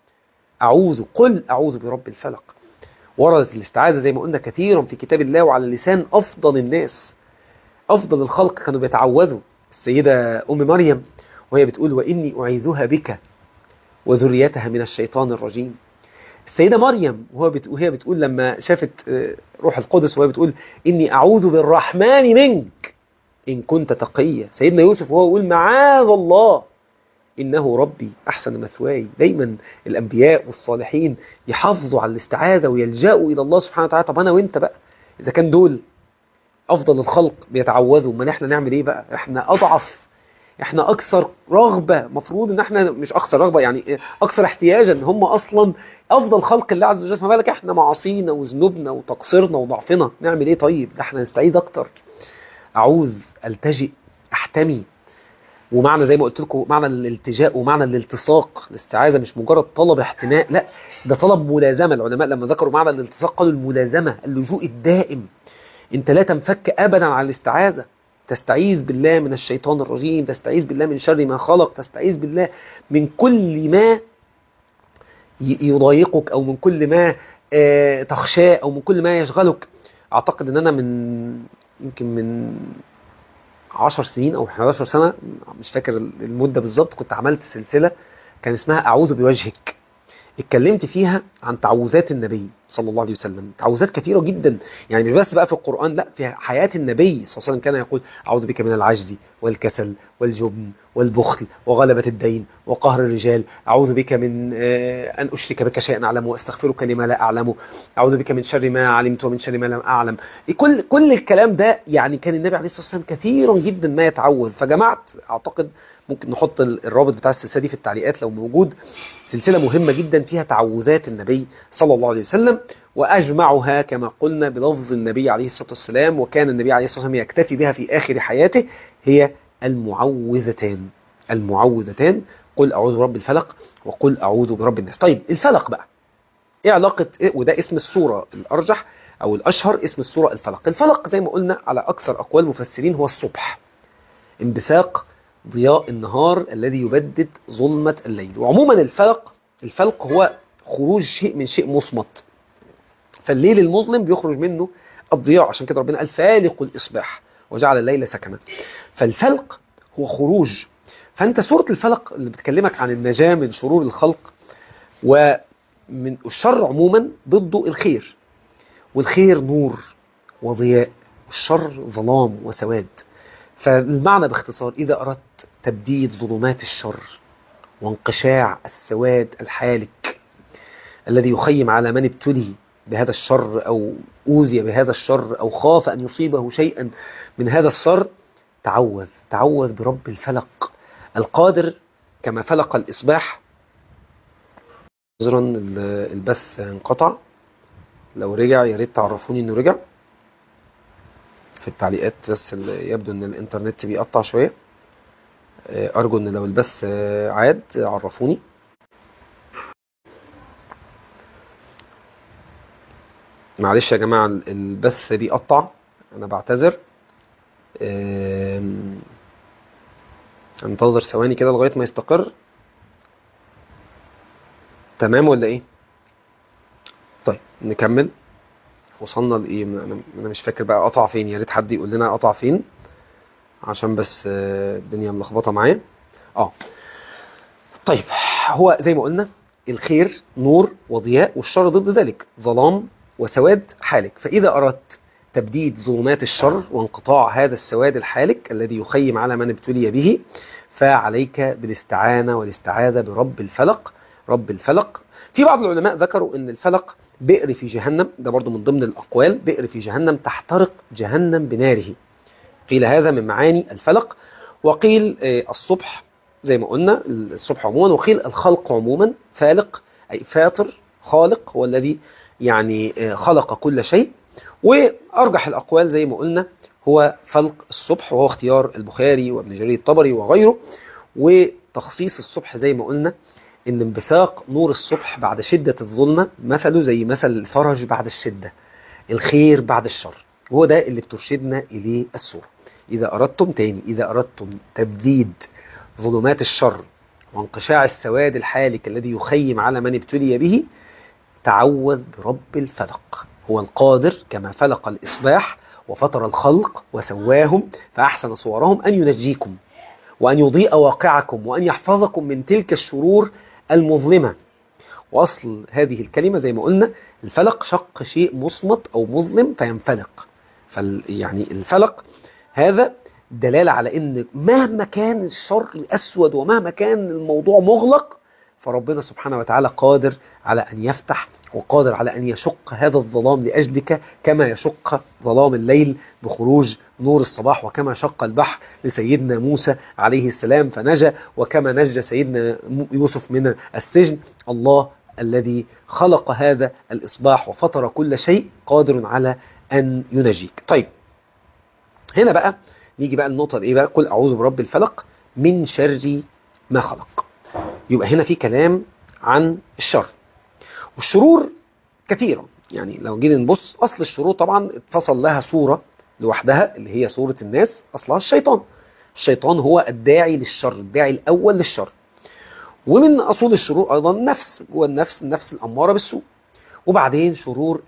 S1: قل أعوذ برب الفلق. وردت الاستعاذة زي ما قلنا كثيرا في كتاب الله وعلى لسان أفضل الناس، أفضل الخلق كانوا بيتعوذوا. السيدة أم مريم وهي بتقول وإني أعيذها بك وذريتها من الشيطان الرجيم. السيدة مريم وهي بتقول لما شافت روح القدس وهي بتقول إني أعوذ بالرحمن منك إن كنت تقيا. سيدنا يوسف وهو يقول معاذ الله إنه ربي أحسن مثواي. دايما الأنبياء والصالحين يحافظوا على الاستعاذة ويلجأوا إلى الله سبحانه وتعالى. طب أنا وإنت بقى إذا كان دول أفضل الخلق بيتعوذوا، ما إحنا نعمل إيه بقى؟ إحنا أضعف، إحنا أكثر رغبة، مفروض إن إحنا مش أكثر رغبة يعني أكثر احتياجا، هم أصلا أفضل خلق الله عز وجل، فما بالك إحنا معاصينا وذنوبنا وتقصيرنا وضعفنا، نعمل إيه طيب؟ ده إحنا نستعيذ أكتر. أعوذ، ألتجئ، أحتمي. ومعنى زي ما قلت لكم معنى الالتجاء ومعنى الالتصاق، الاستعاذة مش مجرد طلب احتماء، لا، ده طلب ملازمة. العلماء لما ذكروا معنى الالتصاق قالوا الملازمة، اللجوء الدائم. انت لا تنفك ابدا عن الاستعاذة، تستعيذ بالله من الشيطان الرجيم، تستعيذ بالله من شر ما خلق، تستعيذ بالله من كل ما يضايقك او من كل ما تخشاه او من كل ما يشغلك. اعتقد ان انا يمكن من 10 سنين أو 11 سنة، مش فاكر المدة بالظبط، كنت عملت سلسلة كان اسمها أعوذ بوجهك. اتكلمت فيها عن تعوذات النبي صلى الله عليه وسلم، تعوذات كثيرة جدا، يعني مش بس بقى في القرآن، لا، في حياة النبي صلى الله عليه وسلم كان يقول أعوذ بك من العجز والكسل والجبن والبخل وغلبة الدين وقهر الرجال، أعوذ بك من أن أشرك بك شيئا أعلمه وأستغفرك لما لا أعلمه، أعوذ بك من شر ما علمت ومن شر ما لم أعلم. كل الكلام ده يعني كان النبي عليه الصلاة والسلام كثيرا جدا ما يتعوذ. فجمعت، أعتقد ممكن نحط الرابط بتاع السلسلة دي في التعليقات لو موجود، سلسلة مهمة جدا فيها تعوذات النبي صلى الله عليه وسلم، وأجمعها كما قلنا بلفظ النبي عليه الصلاة والسلام، وكان النبي عليه الصلاة والسلام يكتفي بها في آخر حياته، هي المعوذتان. المعوذتان، قل أعوذ برب الفلق وقل أعوذ برب الناس. طيب الفلق بقى ايه علاقة إيه؟ وده اسم السورة الأرجح أو الأشهر، اسم السورة الفلق. الفلق زي ما قلنا على أكثر أقوال المفسرين هو الصبح، انبثاق ضياء النهار الذي يبدد ظلمة الليل. وعموما الفلق هو خروج شيء من شيء مصمت، فالليل المظلم بيخرج منه الضياء، عشان كده ربنا قال فالق الإصباح وجعل الليل سكنا. فالفلق هو خروج. فأنت سورة الفلق اللي بتكلمك عن النجاة من شرور الخلق ومن الشر عموما، ضده الخير، والخير نور وضياء، والشر ظلام وسواد. فالمعنى باختصار، إذا أردت تبديد ظلمات الشر وانقشاع السواد الحالك الذي يخيم على من ابتلي بهذا الشر أو أوذي بهذا الشر أو خاف أن يصيبه شيئا من هذا الشر، تعوذ برب الفلق القادر كما فلق الإصباح. عذرا البث انقطع، لو رجع يا ريت تعرفوني انه رجع في التعليقات، بس يبدو ان الانترنت بيقطع شوية، ارجو ان لو البث عاد عرفوني. معلش يا جماعة البث بيقطع، انا بعتذر، هنتظر ثواني كده لغاية ما يستقر. تمام ولا ايه؟ طيب نكمل. وصلنا لايه؟ انا مش فاكر بقى قطع فين، يا ريت حد يقول لنا قطع فين عشان بس الدنيا ملخبطه معايا. طيب هو زي ما قلنا الخير نور وضياء، والشر ضد ذلك ظلام وسواد حالك. فإذا أردت تبديد ظلمات الشر وانقطاع هذا السواد الحالك الذي يخيم على من ابتلي به، فعليك بالاستعانة والاستعاذة برب الفلق. رب الفلق، في بعض العلماء ذكروا أن الفلق بئر في جهنم، ده برضو من ضمن الأقوال، بئر في جهنم تحترق جهنم بناره، قيل هذا من معاني الفلق. وقيل الصبح زي ما قلنا الصبح عموما، وقيل الخلق عموما، فالق أي فاطر، خالق هو الذي يعني خلق كل شيء. وأرجح الأقوال زي ما قلنا هو فلق الصبح، وهو اختيار البخاري وابن جرير الطبري وغيره. وتخصيص الصبح زي ما قلنا إن انبثاق نور الصبح بعد شدة الظلمة مثله زي مثل الفرج بعد الشدة، الخير بعد الشر، وهو ده اللي بترشدنا إليه السورة. إذا أردتم تبديد ظلمات الشر وانقشاع السواد الحالك الذي يخيم على من ابتلي به، تعوذ برب الفلق، هو القادر كما فلق الإصباح وفطر الخلق وسواهم فأحسن صورهم أن ينجيكم وأن يضيء واقعكم وأن يحفظكم من تلك الشرور المظلمة. وأصل هذه الكلمة زي ما قلنا الفلق شق شيء مصمت أو مظلم فينفلق، يعني الفلق هذا دلالة على أن مهما كان الشر أسود ومهما كان الموضوع مغلق، فربنا سبحانه وتعالى قادر على أن يفتح، وقادر على أن يشق هذا الظلام لأجلك كما يشق ظلام الليل بخروج نور الصباح، وكما شق البحر لسيدنا موسى عليه السلام فنجا، وكما نجى سيدنا يوسف من السجن. الله الذي خلق هذا الإصباح وفطر كل شيء قادر على أن ينجيك. طيب هنا بقى نيجي بقى النقطة ايه بقى، قل أعوذ برب الفلق من شر ما خلق. يبقى هنا في كلام عن الشر، والشرور كثيرة. يعني لو جينا نبص أصل الشرور طبعا اتفصل لها صورة لوحدها اللي هي صورة الناس، أصلها الشيطان هو الداعي للشر، الداعي الأول للشر. ومن أصول الشرور أيضا النفس، هو النفس الأمارة بالسوء. وبعدين شرور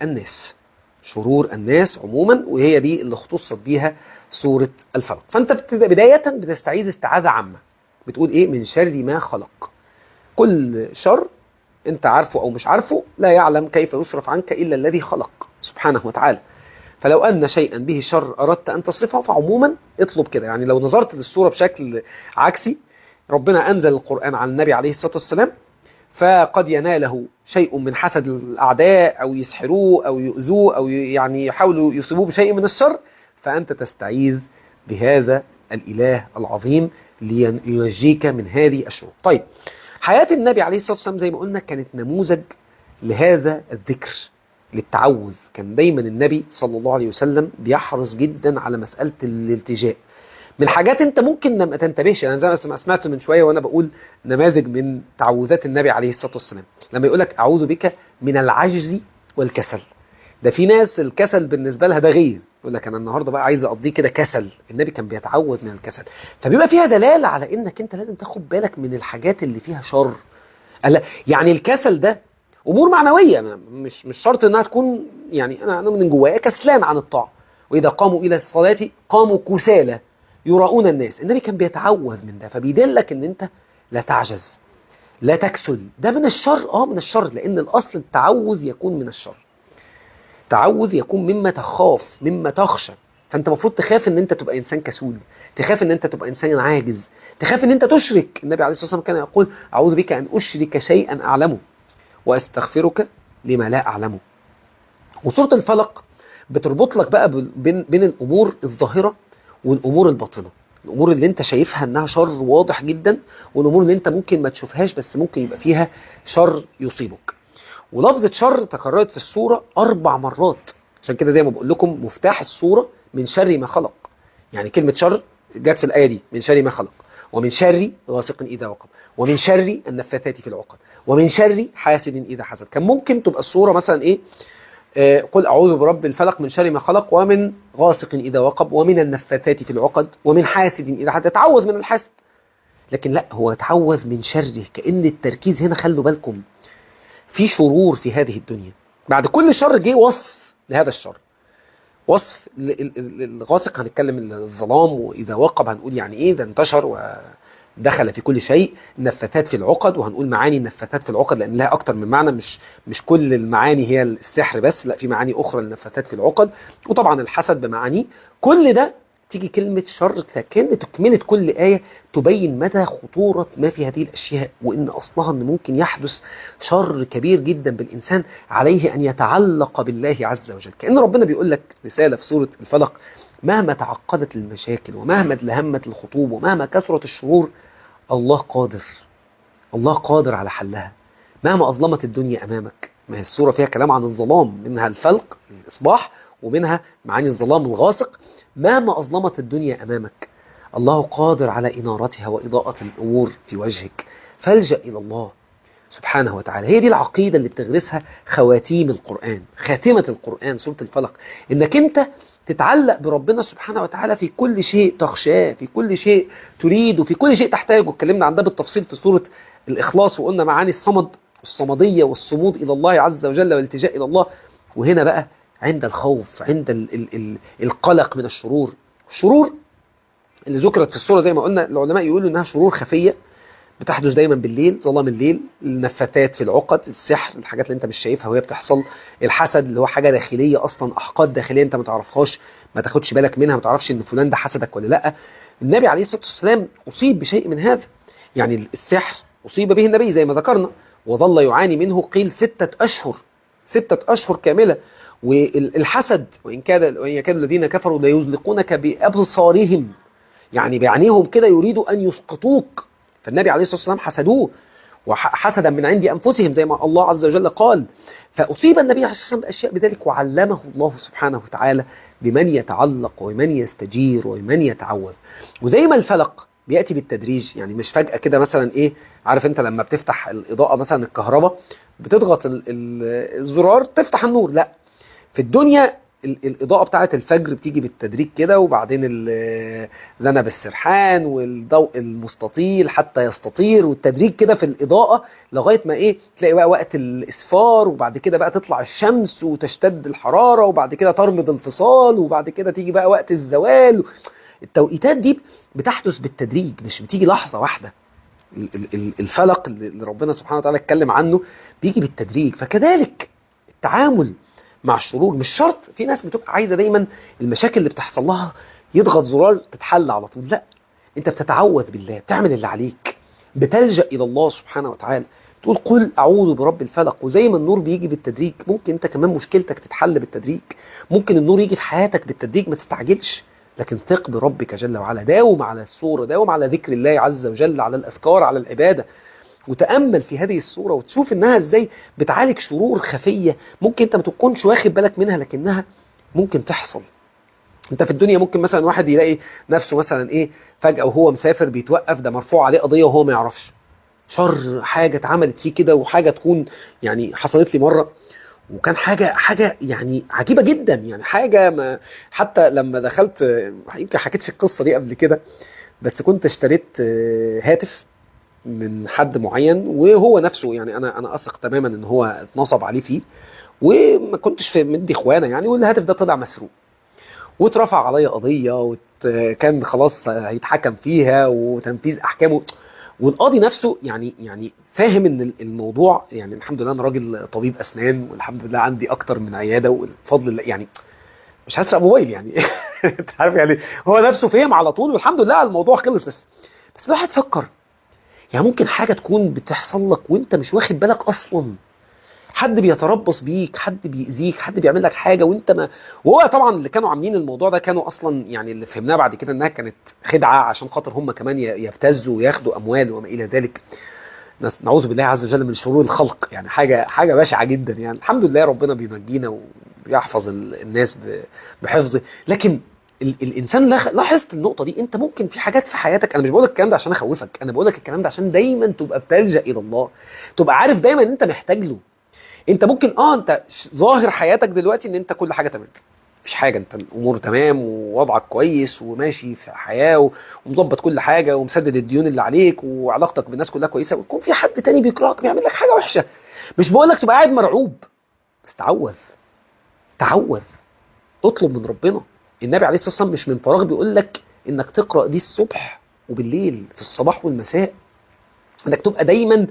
S1: الناس عموما، وهي دي اللي اختصت بيها سورة الفلق. فأنت بداية بتستعيذ استعاذة عامة، بتقول إيه؟ من شر ما خلق. كل شر انت عارفه او مش عارفه، لا يعلم كيف يصرف عنك الا الذي خلق سبحانه وتعالى. فلو ان شيئا به شر اردت ان تصرفه فعموما اطلب كده. يعني لو نظرت للصورة بشكل عكسي، ربنا انزل القرآن على النبي عليه الصلاة والسلام، فقد يناله شيء من حسد الأعداء أو يسحروه أو يؤذوه أو يعني يحاولوا يصيبوه بشيء من الشر، فأنت تستعيذ بهذا الإله العظيم لينجيك من هذه الشرور. طيب، حياة النبي عليه الصلاة والسلام زي ما قلنا كانت نموذج لهذا الذكر، للتعوذ. كان دايما النبي صلى الله عليه وسلم بيحرص جدا على مسألة الالتجاء. من حاجات انت ممكن ما تنتبهش، انا زي ما سمعت من شويه وانا بقول نماذج من تعوذات النبي عليه الصلاه والسلام، لما يقول لك اعوذ بك من العجز والكسل. ده في ناس الكسل بالنسبه لها ده غيه، يقول لك انا النهارده بقى عايز اقضيه كده كسل. النبي كان بيتعوذ من الكسل، فبيبقى فيها دلاله على انك انت لازم تاخد بالك من الحاجات اللي فيها شر. يعني الكسل ده امور معنويه، مش شرط انها تكون يعني انا من جوايا كسلان عن الطاعه. واذا قاموا الى الصلاه قاموا كسالى يراؤون الناس. النبي كان بيتعوذ من ده، فبيدلك ان انت لا تعجز، لا تكسل. ده من الشر، من الشر، لان الاصل التعوذ يكون من الشر. تعوذ يكون مما تخاف، مما تخشى. فانت المفروض تخاف ان انت تبقى انسان كسول، تخاف ان انت تبقى انسان عاجز، تخاف ان انت تشرك. النبي عليه الصلاه والسلام كان يقول اعوذ بك ان اشرك شيئا اعلمه واستغفرك لما لا اعلمه. وسوره الفلق بتربط لك بقى بين الامور الظاهره والامور الباطنه. الامور اللي انت شايفها انها شر واضح جدا، والامور اللي انت ممكن ما تشوفهاش بس ممكن يبقى فيها شر يصيبك. ولفظة شر تكررت في السورة 4 مرات، عشان كده زي ما بقول لكم مفتاح السورة من شر ما خلق. يعني كلمة شر جت في الآية دي، من شر ما خلق، ومن شر غاسق إذا وقب، ومن شر النفاثات في العقد، ومن شر حاسد إذا حسد. كان ممكن تبقى السورة مثلا إيه؟ قل أعوذ برب الفلق من شر ما خلق، ومن غاسق إذا وقب، ومن النفاثات في العقد، ومن حاسد إذا حسد. تعوذ من الحاسد، لكن لا، هو تعوذ من شره. كأن التركيز هنا، خلوا بالكم، في شرور في هذه الدنيا. بعد كل شر جه وصف لهذا الشر، وصف الغاسق هنتكلم الظلام، وإذا وقب هنقول يعني إيه ده انتشر ودخل في كل شيء. النفاثات في العقد، وهنقول معاني النفاثات في العقد لأن لها أكتر من معنى، مش كل المعاني هي السحر بس، لا، في معاني أخرى للنفاثات في العقد. وطبعا الحسد بمعانيه. كل ده تيجي كلمة شر كأن تكملة كل آية تبين مدى خطورة ما في هذه الأشياء، وإن أصلها أن ممكن يحدث شر كبير جدا بالإنسان، عليه أن يتعلق بالله عز وجل. كأن ربنا بيقول لك رسالة في سورة الفلق: مهما تعقدت المشاكل، ومهما تلهمت الخطوب، ومهما كثرت الشرور، الله قادر. الله قادر على حلها مهما أظلمت الدنيا أمامك. ما هي السورة فيها كلام عن الظلام، منها الفلق الإصباح، ومنها معاني الظلام الغاسق. مهما أظلمت الدنيا أمامك، الله قادر على إنارتها وإضاءة الأمور في وجهك، فالجأ إلى الله سبحانه وتعالى. هي دي العقيدة اللي بتغرسها خواتيم القرآن، خاتمة القرآن سورة الفلق، إنك أنت تتعلق بربنا سبحانه وتعالى في كل شيء تخشاه، في كل شيء تريد، وفي كل شيء تحتاجه. اتكلمنا عن ده بالتفصيل في سورة الإخلاص، وقلنا معاني الصمد والصمدية والصمود إلى الله عز وجل والالتجاء إلى الله. وهنا بقى عند الخوف، عند القلق من الشرور. الشرور اللي ذكرت في السورة زي ما قلنا العلماء يقولوا إنها شرور خفية بتحدث دايما بالليل، ظلام الليل، النفاثات في العقد، السحر، الحاجات اللي انت مش شايفها وهي بتحصل، الحسد اللي هو حاجة داخلية أصلا، أحقاد داخلية انت ما تعرفهاش، ما تاخدش بالك منها، ما تعرفش إن فلان ده حسدك ولا لأ. النبي عليه الصلاة والسلام أصيب بشيء من هذا. يعني السحر أصيب به النبي زي ما ذكرنا، وظل يعاني منه قيل 6 أشهر، 6 أشهر كاملة. والحسد وإن يكاد الذين كفروا ليزلقونك بأبصارهم، يعني بعينيهم كده يريدوا أن يسقطوك. فالنبي عليه الصلاة والسلام حسدوه، وحسدا من عند أنفسهم زي ما الله عز وجل قال. فأصيب النبي عليه الصلاة والسلام بأشياء بذلك، وعلمه الله سبحانه وتعالى بمن يتعلق ومن يستجير ومن يتعوذ. وزي ما الفلق بيأتي بالتدريج، يعني مش فجأة كده مثلا إيه، عارف أنت لما بتفتح الإضاءة مثلا الكهرباء بتضغط الزرار تفتح النور، لا، في الدنيا الإضاءة بتاعة الفجر بتيجي بالتدريج كده، وبعدين ذنب السرحان والضوء المستطيل حتى يستطير، والتدريج كده في الإضاءة لغاية ما إيه، تلاقي بقى وقت الإسفار، وبعد كده بقى تطلع الشمس وتشتد الحرارة، وبعد كده ترمض انفصال، وبعد كده تيجي بقى وقت الزوال. التوقيتات دي بتحدث بالتدريج، مش بتيجي لحظة واحدة. الفلق اللي ربنا سبحانه وتعالى اتكلم عنه بيجي بالتدريج. فكذلك التعامل مع الشرور مش شرط. في ناس بتبقى عايزة دايما المشاكل اللي بتحصل لها يضغط زرار تتحل على طول. لا، انت بتتعوذ بالله، بتعمل اللي عليك، بتلجأ إلى الله سبحانه وتعالى، تقول قل أعوذ برب الفلق. وزي ما النور بيجي بالتدريج ممكن انت كمان مشكلتك تتحل بالتدريج. ممكن النور يجي في حياتك بالتدريج، ما تستعجلش، لكن ثق بربك جل وعلا. داوم على السورة، داوم على ذكر الله عز وجل، على الأذكار، على العبادة، وتأمل في هذه السورة وتشوف انها ازاي بتعالج شرور خفية ممكن انت ما تكونش واخد بالك منها، لكنها ممكن تحصل. انت في الدنيا ممكن مثلا واحد يلاقي نفسه مثلا ايه فجأة وهو مسافر بيتوقف، ده مرفوع عليه قضية وهو ما يعرفش. شر حاجة اتعملت فيه كده، وحاجة تكون يعني حصلت لي مرة، وكان حاجة يعني عجيبة جدا، يعني حاجة ما حتى لما دخلت، يمكن حكيتش القصة دي قبل كده، بس كنت اشتريت هاتف من حد معين، وهو نفسه يعني انا اثق تماما ان هو اتنصب عليه فيه، وما كنتش في مدي اخوانا يعني، والهاتف ده طلع مسروق، واترفع عليا قضية، وكان خلاص هيتحكم فيها وتنفيذ احكامه. والقاضي نفسه يعني فاهم ان الموضوع، يعني الحمد لله انا راجل طبيب اسنان، والحمد لله عندي اكتر من عياده، والفضل لله يعني مش هسرق موبايل يعني انت عارف يعني، هو نفسه فهم على طول، والحمد لله الموضوع خلص. بس الواحد فكر، يعني ممكن حاجه تكون بتحصل لك وانت مش واخد بالك اصلا، حد بيتربص بيك، حد بيأذيك، حد بيعمل لك حاجه وانت ما. وهو طبعا اللي كانوا عاملين الموضوع ده كانوا اصلا يعني اللي فهمناه بعد كده انها كانت خدعه عشان خاطر هم كمان يبتزوا وياخدوا اموال وما الى ذلك. نعوذ بالله عز وجل من شرور الخلق، يعني حاجه بشعه جدا. يعني الحمد لله ربنا بينجينا ويحفظ الناس بحفظه. لكن الانسان لاحظت النقطه دي، انت ممكن في حاجات في حياتك، انا مش بقول لك الكلام ده عشان اخوفك، انا بقول لك الكلام ده عشان دايما تبقى بتلجأ الى الله، تبقى عارف دايما ان انت محتاج له. انت ممكن انت ظاهر حياتك دلوقتي ان انت كل حاجه تمام، مفيش حاجه، انت الامور تمام ووضعك كويس وماشي في حياه ومظبط كل حاجه ومسدد الديون اللي عليك وعلاقتك بالناس كلها كويسه، ويكون في حد تاني بيكرهك بيعمل لك حاجه وحشه. مش بقول لك تبقى قاعد مرعوب، بس تعوذ، اطلب من ربنا. النبي عليه الصلاه والسلام مش من فراغ بيقول لك انك تقرا دي الصبح وبالليل، في الصباح والمساء، انك تبقى دايما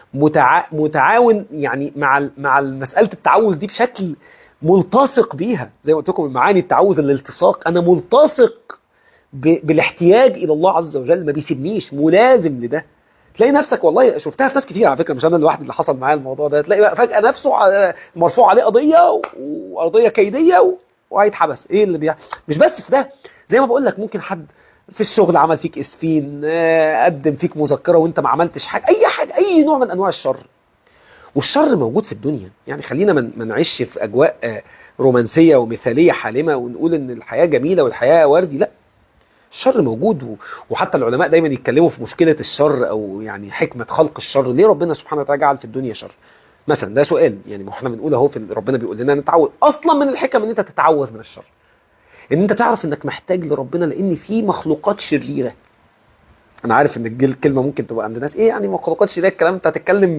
S1: متعاون يعني مع مساله التعوذ دي بشكل ملتصق بيها. زي ما قلت لكم المعاني التعوذ، الالتصاق، انا ملتصق بالاحتياج الى الله عز وجل، ما بيسيبنيش، ملازم لده. تلاقي نفسك، والله شفتها في ناس كتير على فكره، مش انا الواحد اللي حصل معايا الموضوع ده، تلاقي بقى فجاه نفسه مرفوع عليه قضيه وقضيه كيديه وهيتحبس. ايه اللي مش بس في ده، زي ما بقول لك ممكن حد في الشغل عمل فيك اسفين، قدم فيك مذكره وانت ما عملتش حاجه، اي حاجه، اي نوع من انواع الشر. والشر موجود في الدنيا، يعني خلينا ما نعيش في اجواء رومانسيه ومثاليه حالمه ونقول ان الحياه جميله والحياه وردي. لا، الشر موجود، وحتى العلماء دايما يتكلموا في مشكله الشر، او يعني حكمه خلق الشر، ليه ربنا سبحانه وتعالى جعل في الدنيا شر مثلا. ده سؤال يعني، ما احنا بنقول اهو في ربنا بيقول لنا نتعوذ. اصلا من الحكم ان انت تتعوذ من الشر، ان انت تعرف انك محتاج لربنا، لان في مخلوقات شريره. انا عارف ان الكلمه ممكن تبقى عند ناس ايه يعني مخلوقات شريره، الكلام انت هتتكلم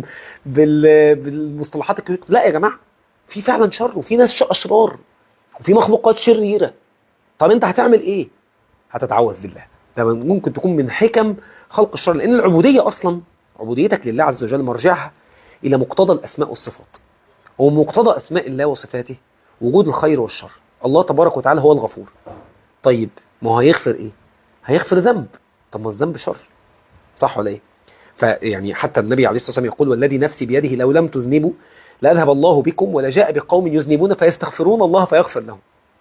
S1: بالمصطلحات لا يا جماعه، في فعلا شر، وفي ناس اشرار، وفي مخلوقات شريره. طب انت هتعمل ايه؟ هتتعوذ بالله. ده ممكن تكون من حكم خلق الشر، لان العبوديه اصلا، عبوديتك لله عز وجل مرجعها الى مقتضى الاسماء والصفات. ومقتضى اسماء الله وصفاته وجود الخير والشر. الله تبارك وتعالى هو الغفور. طيب ما هو هيغفر ايه؟ هيغفر ذنب. طب ما الذنب شر، صح ولا ايه؟ فيعني حتى النبي عليه الصلاه والسلام يقول والذي نفسي بيده لو لم تذنبوا لاذهب الله بكم ولجاء بقوم يذنبون فيستغفرون الله فيغفر لهم.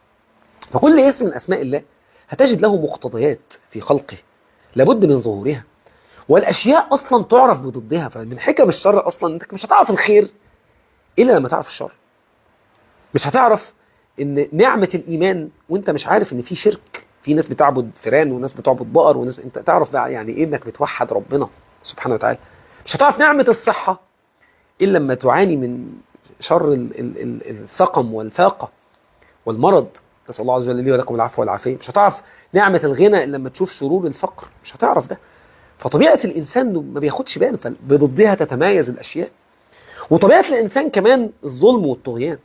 S1: فكل اسم من اسماء الله هتجد له مقتضيات في خلقه لابد من ظهورها، والاشياء اصلا تعرف بضدها. فمن حكم الشر اصلا انك مش هتعرف الخير الا لما تعرف الشر. مش هتعرف ان نعمه الايمان وانت مش عارف ان في شرك، في ناس بتعبد فيران وناس بتعبد بقر وناس، انت تعرف بقى يعني ايه انك بتوحد ربنا سبحانه وتعالى. مش هتعرف نعمه الصحه الا لما تعاني من شر السقم والفاقه والمرض. نسال الله عز وجل لي ولكم العفو والعافيه. مش هتعرف نعمه الغنى الا لما تشوف شرور الفقر، مش هتعرف ده. فطبيعه الانسان ما بياخدش باله، فبضدها تتمايز الاشياء. وطبيعه الانسان كمان الظلم والطغيان،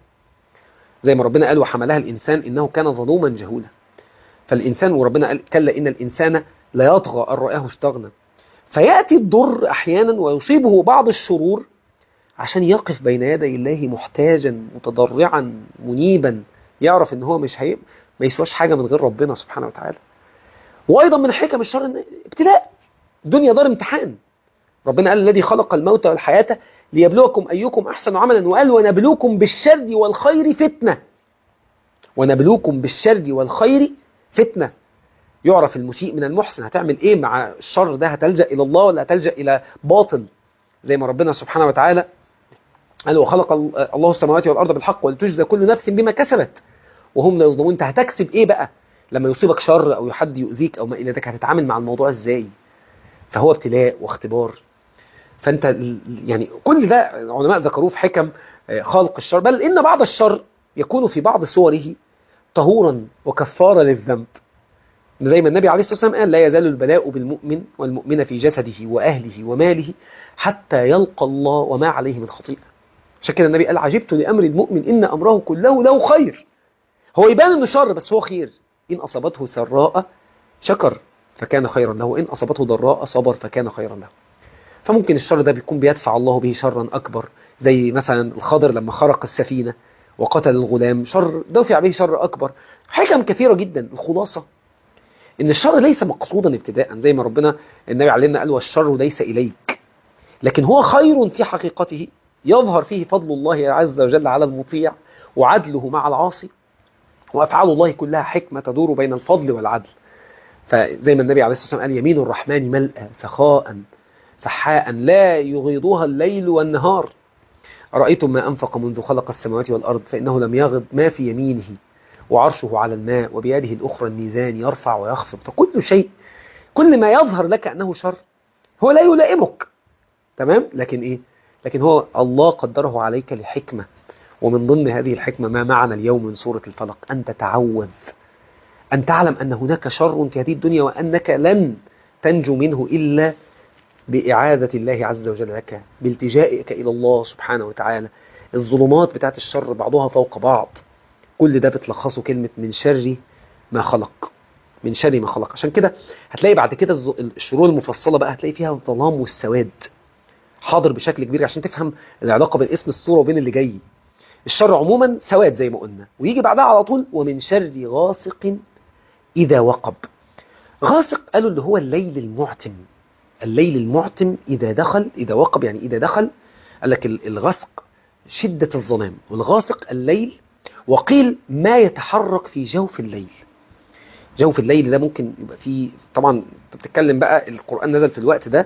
S1: زي ما ربنا قال وحملها الانسان انه كان ظلوما جهولا. فالانسان، وربنا قال كلا ان الانسان لا يطغى ان رآه استغنى. فيأتي الضر أحيانا ويصيبه بعض الشرور عشان يقف بين يدي الله محتاجا متضرعا منيبا، يعرف ان هو ما يسواش حاجة من غير ربنا سبحانه وتعالى. وأيضا من حكم الشر إن ابتلاء، الدنيا دار امتحان. ربنا قال الذي خلق الموت والحياة ليبلوكم أيكم أحسن عملا، وقال ونبلوكم بالشر والخير فتنة. ونبلوكم بالشر والخير فتنة، يعرف المسيء من المحسن. هتعمل ايه مع الشر ده؟ هتلجأ إلى الله ولا هتلجأ إلى باطل؟ زي ما ربنا سبحانه وتعالى قال وخلق الله السماوات والأرض بالحق ولتجزى كل نفس بما كسبت وهم لا يظلمون. انت هتكسب ايه بقى لما يصيبك شر او حد يؤذيك او ما الى ذلك؟ هتتعامل مع الموضوع ازاي؟ فهو ابتلاء واختبار. فانت يعني كل ده علماء ذكروه في حكم خلق الشر، بل ان بعض الشر يكون في بعض صوره طهورا وكفارة للذنب، زي ما النبي عليه الصلاة والسلام قال لا يزال البلاء بالمؤمن والمؤمن في جسده وأهله وماله حتى يلقى الله وما عليه من خطيئة. عشان كده النبي قال عجبت لأمر المؤمن إن أمره كله له خير. هو يبان إنه شر بس هو خير. إن أصابته سراء شكر فكان خيرا له، إن أصابته ضراء صبر فكان خيرا له. فممكن الشر ده بيكون بيدفع الله به شرا أكبر، زي مثلا الخضر لما خرق السفينة وقتل الغلام، شر دفع به شر أكبر. حكم كثيرة جدا. الخلاصة إن الشر ليس مقصودا ابتداء، زي ما ربنا النبي علمنا قال والشر ليس إليك، لكن هو خير في حقيقته يظهر فيه فضل الله عز وجل على المطيع وعدله مع العاصي، وأفعال الله كلها حكمة تدور بين الفضل والعدل. فزي ما النبي عليه الصلاة والسلام قال يمين الرحمن ملأى سخاء سحاء لا يغيضها الليل والنهار، أرأيتم ما أنفق منذ خلق السماوات والأرض فإنه لم يغض ما في يمينه وعرشه على الماء وبيده الأخرى الميزان يرفع ويخفض. فكل شيء كل ما يظهر لك أنه شر هو لا يلائمك، تمام؟ لكن إيه؟ لكن هو الله قدره عليك لحكمة، ومن ضمن هذه الحكمة ما معنا اليوم من سورة الفلق أن تتعوذ، أن تعلم أن هناك شر في هذه الدنيا وأنك لن تنجو منه إلا بإعادة الله عز وجل لك، بالتجائك إلى الله سبحانه وتعالى. الظلمات بتاعت الشر بعضها فوق بعض، كل ده بتلخصه كلمة من شر ما خلق، من شر ما خلق. عشان كده هتلاقي بعد كده الشرور المفصلة بقى هتلاقي فيها الظلام والسواد حاضر بشكل كبير، عشان تفهم العلاقة بين اسم السورة وبين اللي جاي. الشر عموما سواد زي ما قلنا، ويجي بعدها على طول ومن شر غاسق إذا وقب. غاسق قالوا اللي هو الليل المعتم، الليل المعتم إذا دخل، إذا وقب يعني إذا دخل. قال لك الغسق شدة الظلام، والغاسق الليل. وقيل ما يتحرك في جوف الليل. جوف الليل ده ممكن يبقى فيه، طبعا بتتكلم بقى القرآن نزل في الوقت ده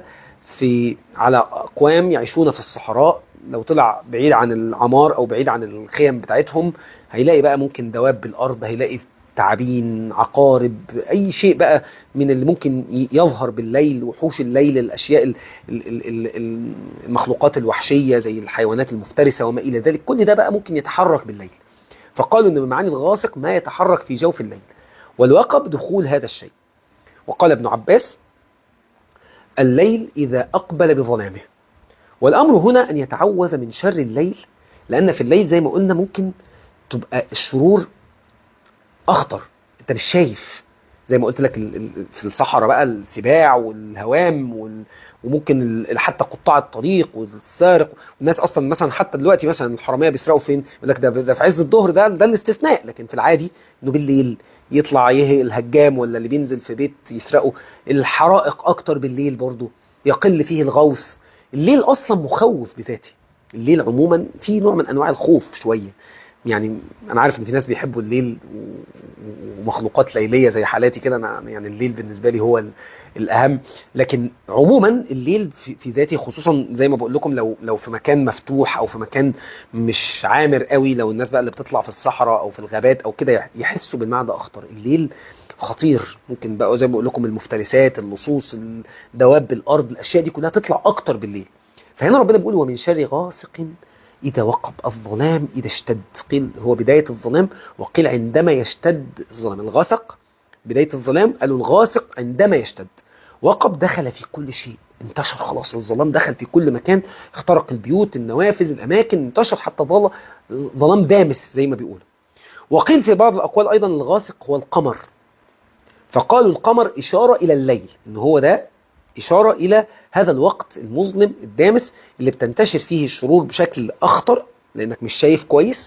S1: على أقوام يعيشون في الصحراء، لو طلع بعيد عن العمار أو بعيد عن الخيم بتاعتهم هيلاقي بقى ممكن دواب الأرض، هيلاقي تعابين، عقارب، أي شيء بقى من اللي ممكن يظهر بالليل، وحوش الليل، الأشياء المخلوقات الوحشية زي الحيوانات المفترسة وما إلى ذلك، كل ده بقى ممكن يتحرك بالليل. فقالوا أن من معاني الغاسق ما يتحرك في جوف الليل، والوقب دخول هذا الشيء. وقال ابن عباس الليل إذا أقبل بظلامه. والأمر هنا أن يتعوذ من شر الليل، لأن في الليل زي ما قلنا ممكن تبقى الشرور أخطر، أنت مش شايف، زي ما قلت لك في الصحراء بقى السباع والهوام وممكن حتى قطاع الطريق والسارق. والناس أصلا مثلا حتى دلوقتي مثلا الحرامية بيسرقوا فين؟ يقول لك ده في عز الظهر، ده الاستثناء، لكن في العادي إنه بالليل يطلع الهجام ولا اللي بينزل في بيت يسرقوا. الحرائق أكتر بالليل برضو، يقل فيه الغوث. الليل أصلا مخوف بذاته، الليل عموما فيه نوع من أنواع الخوف شوية. يعني أنا عارف إن في ناس بيحبوا الليل ومخلوقات ليلية زي حالاتي كده، أنا يعني الليل بالنسبة لي هو الأهم. لكن عموما الليل في ذاته، خصوصا زي ما بقول لكم لو في مكان مفتوح أو في مكان مش عامر قوي، لو الناس بقى اللي بتطلع في الصحراء أو في الغابات أو كده يحسوا بالمعنى ده أخطر. الليل خطير، ممكن بقى زي ما بقول لكم المفترسات، اللصوص، دواب الأرض، الأشياء دي كلها تطلع أكتر بالليل. فهنا ربنا بيقول ومن شر غاسق إذا وقب، الظلام إذا اشتد. قيل هو بداية الظلام، وقيل عندما يشتد الظلام. الغسق بداية الظلام، قالوا الغاسق عندما يشتد. وقب دخل في كل شيء، انتشر خلاص، الظلام دخل في كل مكان، اخترق البيوت، النوافذ، الأماكن، انتشر حتى ظلام دامس زي ما بيقولوا. وقيل في بعض الأقوال أيضا الغاسق هو القمر، فقالوا القمر إشارة إلى الليل، إن هو ده إشارة إلى هذا الوقت المظلم الدامس اللي بتنتشر فيه الشرور بشكل أخطر لأنك مش شايف كويس.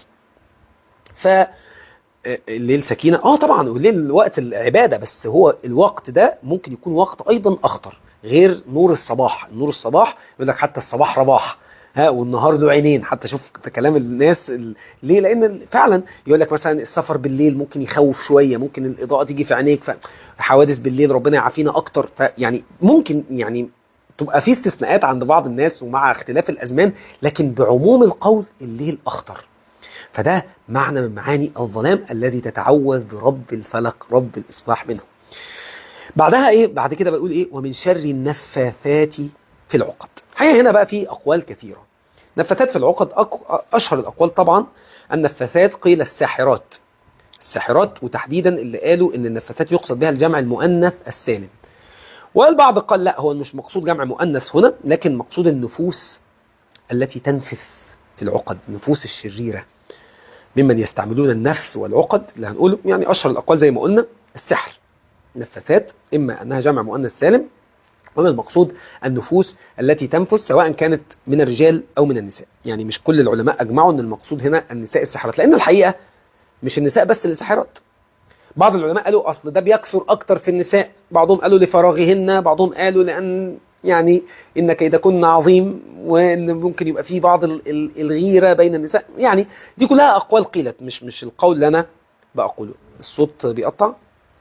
S1: الليل سكينة طبعا، والليل وقت العبادة، بس هو الوقت ده ممكن يكون وقت أيضا أخطر غير نور الصباح. نور الصباح يقول لك حتى الصباح رباح، والنهار له عينين. حتى شوف كلام الناس ليه؟ لأن فعلا يقول لك مثلا السفر بالليل ممكن يخوف شوية، ممكن الإضاءة تيجي في عينيك، فحوادث بالليل ربنا يعافينا أكتر. فيعني ممكن يعني تبقى في استثناءات عند بعض الناس ومع اختلاف الأزمان، لكن بعموم القول الليل أخطر. فده معنى من معاني الظلام الذي تتعوذ برب الفلق رب الإصباح منه. بعدها إيه؟ بعد كده بقول إيه؟ ومن شر النفاثات في العقد. حقيقة هنا بقى في أقوال كثيرة. نفاثات في العقد أشهر الأقوال طبعا النفاثات قيل الساحرات. الساحرات، وتحديدا اللي قالوا إن النفاثات يقصد بها الجمع المؤنث السالم. والبعض قال لا، هو مش مقصود جمع مؤنث هنا، لكن مقصود النفوس التي تنفث في العقد، النفوس الشريرة ممن يستعملون النفس والعقد اللي هنقوله. يعني أشهر الأقوال زي ما قلنا السحر، نفاثات، إما أنها جمع مؤنث سالم، وما المقصود النفوس التي تنفث سواء كانت من الرجال أو من النساء. يعني مش كل العلماء أجمعوا أن المقصود هنا النساء الساحرات، لأن الحقيقة مش النساء بس اللي ساحرات. بعض العلماء قالوا أصل ده بيكثر أكتر في النساء، بعضهم قالوا لفراغهن، بعضهم قالوا لأن يعني إن كيدكن عظيم، وإن ممكن يبقى فيه بعض الغيرة بين النساء. يعني دي كلها أقوال قيلت، مش القول اللي أنا بقوله. الصوت بيقطع؟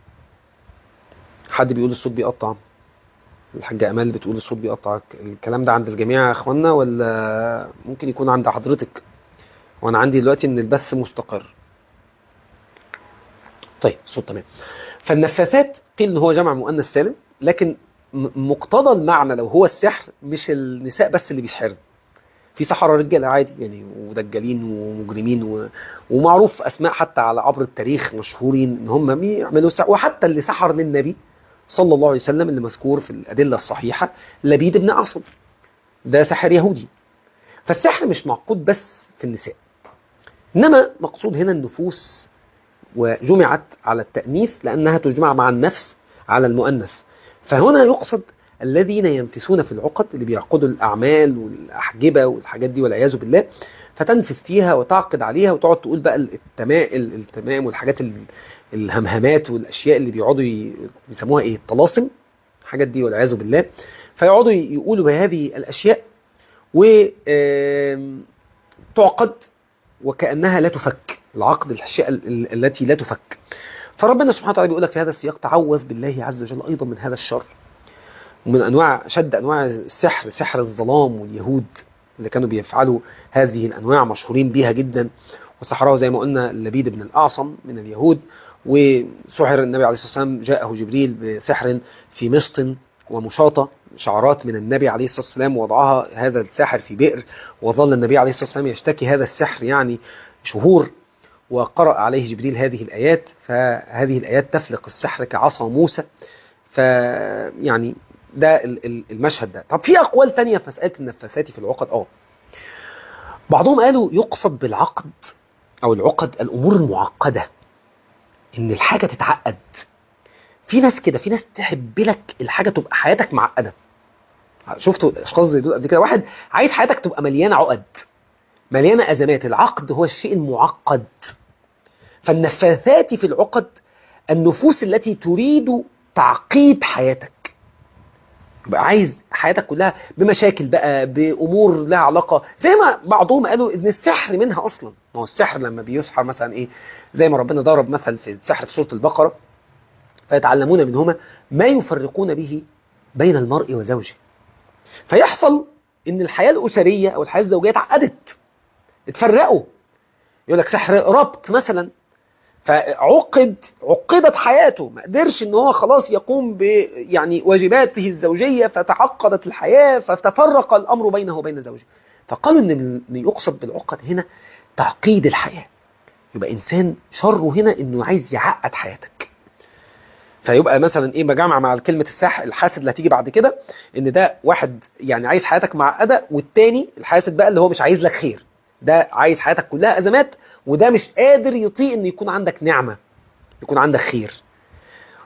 S1: حد بيقول الصوت بيقطع؟ الحاجة أمال بتقول الصوت بيقطع. الكلام ده عند الجميع يا أخوانا ولا ممكن يكون عند حضرتك؟ وأنا عندي دلوقتي إن البث مستقر. طيب الصوت تمام. فالنفاثات قيل إن هو جمع مؤنث سالم، لكن مقتضى المعنى لو هو السحر مش النساء بس اللي بيسحرن، في سحرة رجالة عادي يعني، ودجالين ومجرمين ومعروف أسماء حتى على عبر التاريخ مشهورين إن هم بيعملوا سحر. وحتى اللي سحر للنبي صلى الله عليه وسلم اللي مذكور في الأدلة الصحيحة لبيد بن أعصم، ده سحر يهودي. فالسحر مش معقود بس في النساء، إنما مقصود هنا النفوس، وجمعت على التأنيث لأنها تجمع مع النفس على المؤنث. فهنا يقصد الذين ينفسون في العقد، اللي بيعقدوا الأعمال والأحجبة والحاجات دي والعياذ بالله، فتنفس فيها وتعقد عليها وتقعد تقول بقى التمائم والحاجات الهمهمات والأشياء اللي بيقعدوا يسموها إيه، الطلاسم، الحاجات دي والعياذ بالله. فيقعدوا يقولوا بهذه الأشياء وتعقد وكأنها لا تفك. العقد الأشياء التي لا تفك. فربنا سبحانه وتعالى بيقول لك في هذا السياق تعوذ بالله عز وجل أيضا من هذا الشر. ومن أنواع شد أنواع السحر سحر الظلام، واليهود اللي كانوا بيفعلوا هذه الأنواع مشهورين بيها جدا. وسحره زي ما قلنا لبيد بن الأعصم من اليهود. وسحر النبي عليه الصلاة والسلام، جاءه جبريل بسحر في مشط ومشاطة، شعرات من النبي عليه الصلاة والسلام، وضعها هذا الساحر في بئر، وظل النبي عليه الصلاة والسلام يشتكي هذا السحر يعني شهور. وقرأ عليه جبريل هذه الآيات، فهذه الآيات تفلق السحر كعصا موسى. فيعني ده المشهد ده. طب في أقوال تانية في مسألة النفاثات في العقد. بعضهم قالوا يقصد بالعقد أو العقد الأمور المعقدة، إن الحاجة تتعقد. في ناس كده، في ناس تحب لك الحاجة تبقى حياتك معقدة. شفتوا أشخاص زي دول قبل كده؟ واحد عايز حياتك تبقى مليانة عقد، مليانة أزمات. العقد هو الشيء المعقد. فالنفاثات في العقد النفوس التي تريد تعقيد حياتك، بقى عايز حياتك كلها بمشاكل بقى، بأمور لها علاقة، زي ما بعضهم قالوا إن السحر منها أصلا. ما هو السحر لما بيسحر مثلا إيه، زي ما ربنا ضرب مثل في السحر في سورة البقرة، فيتعلمون منهما ما يفرقون به بين المرء وزوجه. فيحصل إن الحياة الأسرية أو الحياة الزوجية اتعقدت، اتفرقوا. يقول لك سحر ربط مثلا، عقدت حياته، ما قدرش ان هو خلاص يقوم ب يعني واجباته الزوجية، فتعقدت الحياة، فتفرق الأمر بينه وبين زوجه. فقالوا ان يقصد بالعقد هنا تعقيد الحياة. يبقى إنسان شره هنا انه عايز يعقد حياتك. فيبقى مثلا ايه بجمع مع كلمة السحر الحاسد اللي هتيجي بعد كده، ان ده واحد يعني عايز حياتك معقدة، والتاني الحاسد بقى اللي هو مش عايز لك خير، ده عايز حياتك كلها أزمات، وده مش قادر يطيق ان يكون عندك نعمة، يكون عندك خير.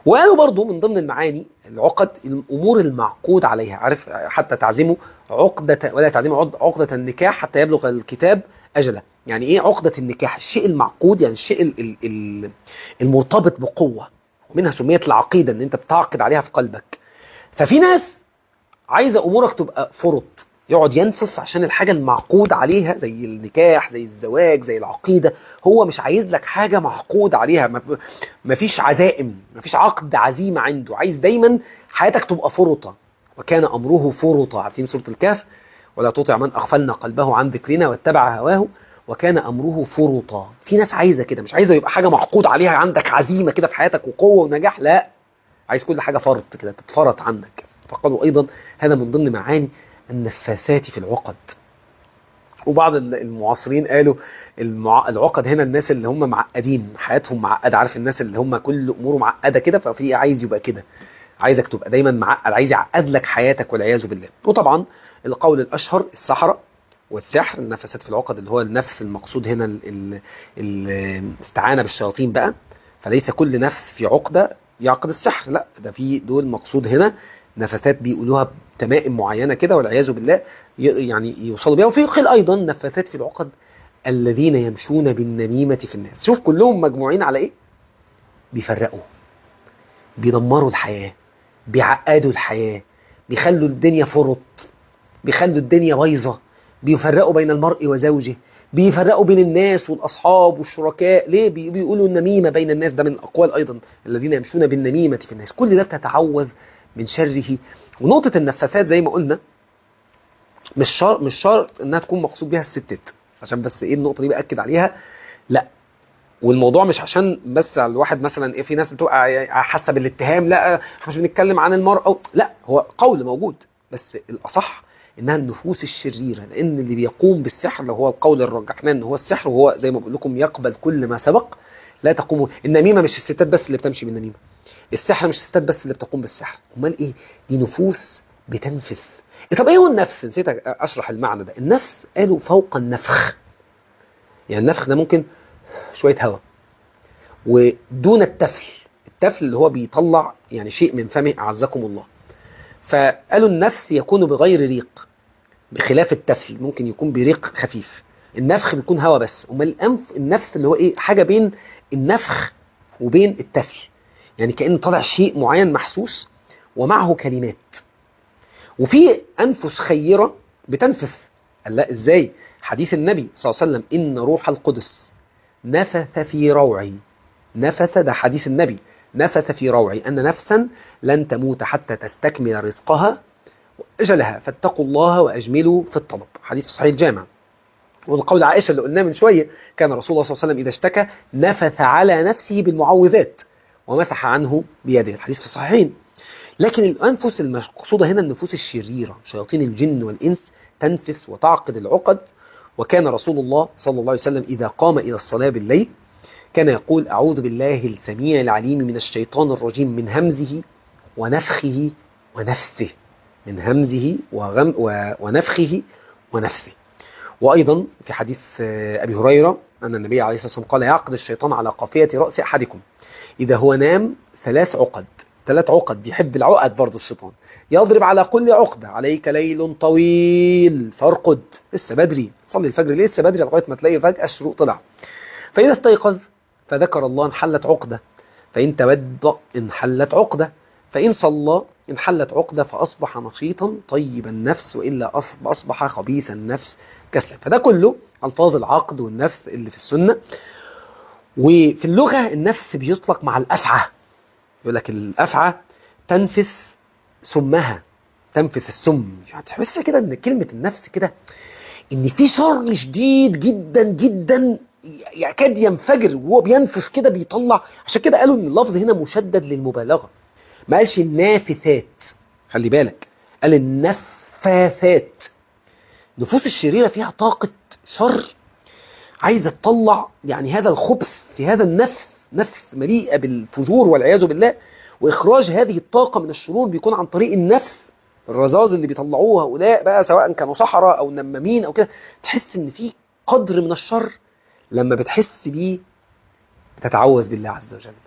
S1: وقالوا برضو من ضمن المعاني العقد الأمور المعقود عليها، عارف حتى تعزموا عقدة ولا تعزموا عقدة النكاح حتى يبلغ الكتاب أجله. يعني إيه عقدة النكاح؟ الشيء المعقود، يعني الشيء المرتبط بقوة، ومنها سميت العقيدة إن أنت بتعقد عليها في قلبك. ففي ناس عايزة أمورك تبقى فرط، يقعد ينفس عشان الحاجة المعقود عليها زي النكاح زي الزواج زي العقيدة. هو مش عايز لك حاجة معقود عليها، مفيش عزائم، مفيش عقد عزيمة عنده، عايز دايما حياتك تبقى فرطة. وكان أمره فرطة، عارفين سورة الكهف؟ ولا تطع من أغفلنا قلبه عن ذكرنا واتبع هواه وكان أمره فرطا. في ناس عايزة كده، مش عايزة يبقى حاجة معقود عليها، عندك عزيمة كده في حياتك وقوة ونجاح، لا، عايز كل حاجة فرط كده تتفرط عنك. فقالوا أيضا هذا من ضمن معاني النفاثات في العقد. وبعض المعاصرين قالوا العقد هنا الناس اللي هم معقدين، حياتهم معقدة، عارف الناس اللي هم كل أموره معقدة كده، ففي عايز يبقى كده، عايزك تبقى دايما معقد، عايز يعقد لك حياتك والعياذ بالله. وطبعا القول الأشهر السحرة والسحر، النفسات في العقد اللي هو النفس المقصود هنا الاستعانة بالشياطين بقى. فليس كل نفس في عقدة يعقد السحر، لا، ده في دول مقصود هنا نفثات بيقولوها بتمائم معينة كده والعياذ بالله يعني يوصلوا بيها. وفي قيل أيضا نفثات في العقد الذين يمشون بالنميمة في الناس. شوف كلهم مجموعين على إيه؟ بيفرقوا، بيدمروا الحياة، بيعقدوا الحياة، بيخلوا الدنيا فرط، بيخلوا الدنيا بايظة، بيفرقوا بين المرء وزوجه، بيفرقوا بين الناس والأصحاب والشركاء. ليه؟ بيقولوا النميمة بين الناس، ده من أقوال أيضا الذين يمشون بالنميمة في الناس. كل ده تتعوذ من شره. ونقطة النفاثات زي ما قلنا مش شرط انها تكون مقصود بها الستات، عشان بس ايه النقطة دي بأكد عليها، لا. والموضوع مش عشان بس على الواحد مثلا ايه، في ناس بتبقى حاسه بالاتهام، لا احنا مش بنتكلم عن المرأة، لا، هو قول موجود، بس الأصح انها النفوس الشريرة، لان اللي بيقوم بالسحر لو هو القول الرجحناه ان هو السحر، وهو زي ما بقول لكم يقبل كل ما سبق. لا تقوم النميمة، مش الستات بس اللي بتمشي بالنميمة، السحر مش الستات بس اللي بتقوم بالسحر، امال ايه؟ دي نفوس بتنفث. طب ايه هو النفس؟ نسيت اشرح المعنى ده. النفس قالوا فوق النفخ، يعني النفخ ده ممكن شوية هواء، ودون التفل. التفل اللي هو بيطلع يعني شيء من فمه، أعزكم الله. فقالوا النفس يكون بغير ريق، بخلاف التفل ممكن يكون بريق خفيف. النفخ بيكون هواء بس. امال النفس اللي هو ايه؟ حاجة بين النفخ وبين التفل، يعني كأن طلع شيء معين محسوس ومعه كلمات. وفي أنفس خيرة بتنفث. قال لا، ازاي؟ حديث النبي صلى الله عليه وسلم إن روح القدس نفث في روعي. نفث، ده حديث النبي، نفث في روعي أن نفسا لن تموت حتى تستكمل رزقها وأجلها فاتقوا الله وأجملوا في الطلب. حديث صحيح الجامع. والقول عائشة اللي قلناه من شوية، كان رسول الله صلى الله عليه وسلم إذا اشتكى نفث على نفسه بالمعوذات ومسح عنه بيده، الحديث في الصحيحين. لكن الأنفس المقصودة هنا النفوس الشريرة، شياطين الجن والإنس تنفث وتعقد العقد. وكان رسول الله صلى الله عليه وسلم إذا قام إلى الصلاة بالليل كان يقول أعوذ بالله السميع العليم من الشيطان الرجيم من همزه ونفخه ونفسه، من همزه ونفخه ونفسه. وأيضا في حديث أبي هريرة أن النبي عليه الصلاة والسلام قال يعقد الشيطان على قافية رأس أحدكم إذا هو نام 3 عقد، 3 عقد، بيحب العقد برضه الشيطان، يضرب على كل عقدة عليك ليل طويل فارقد، لسه بدري، صلي الفجر لسه بدري لغاية ما تلاقي فجأة الشروق طلع. فإذا استيقظ فذكر الله انحلت عقدة، فإن تودأ انحلت عقدة، فإن صلى انحلت عقدة، فأصبح نشيطا طيب النفس، وإلا أصبح خبيث النفس كسلا. فده كله ألفاظ العقد والنفس اللي في السنة. وفي اللغة النفس بيطلق مع الأفعى، يقول لك الأفعى تنفث سمها، تنفث السم. تحس كده ان كلمة النفس كده ان في شر شديد جدا جدا يكاد ينفجر وهو بينفث كده بيطلع. عشان كده قالوا ان اللفظ هنا مشدد للمبالغة، ما قالش النافثات، خلي بالك، قال النفاثات. نفوس الشريرة فيها طاقة شر عايزة تطلع يعني هذا الخبث في هذا النفس، نفس مليئة بالفجور والعياذ بالله. وإخراج هذه الطاقة من الشرور بيكون عن طريق النفس، الرذاذ اللي بيطلعوها هؤلاء بقى سواء كانوا سحرة أو نمامين أو كده. تحس إن في قدر من الشر لما بتحس بيه بتتعوذ بالله عز وجل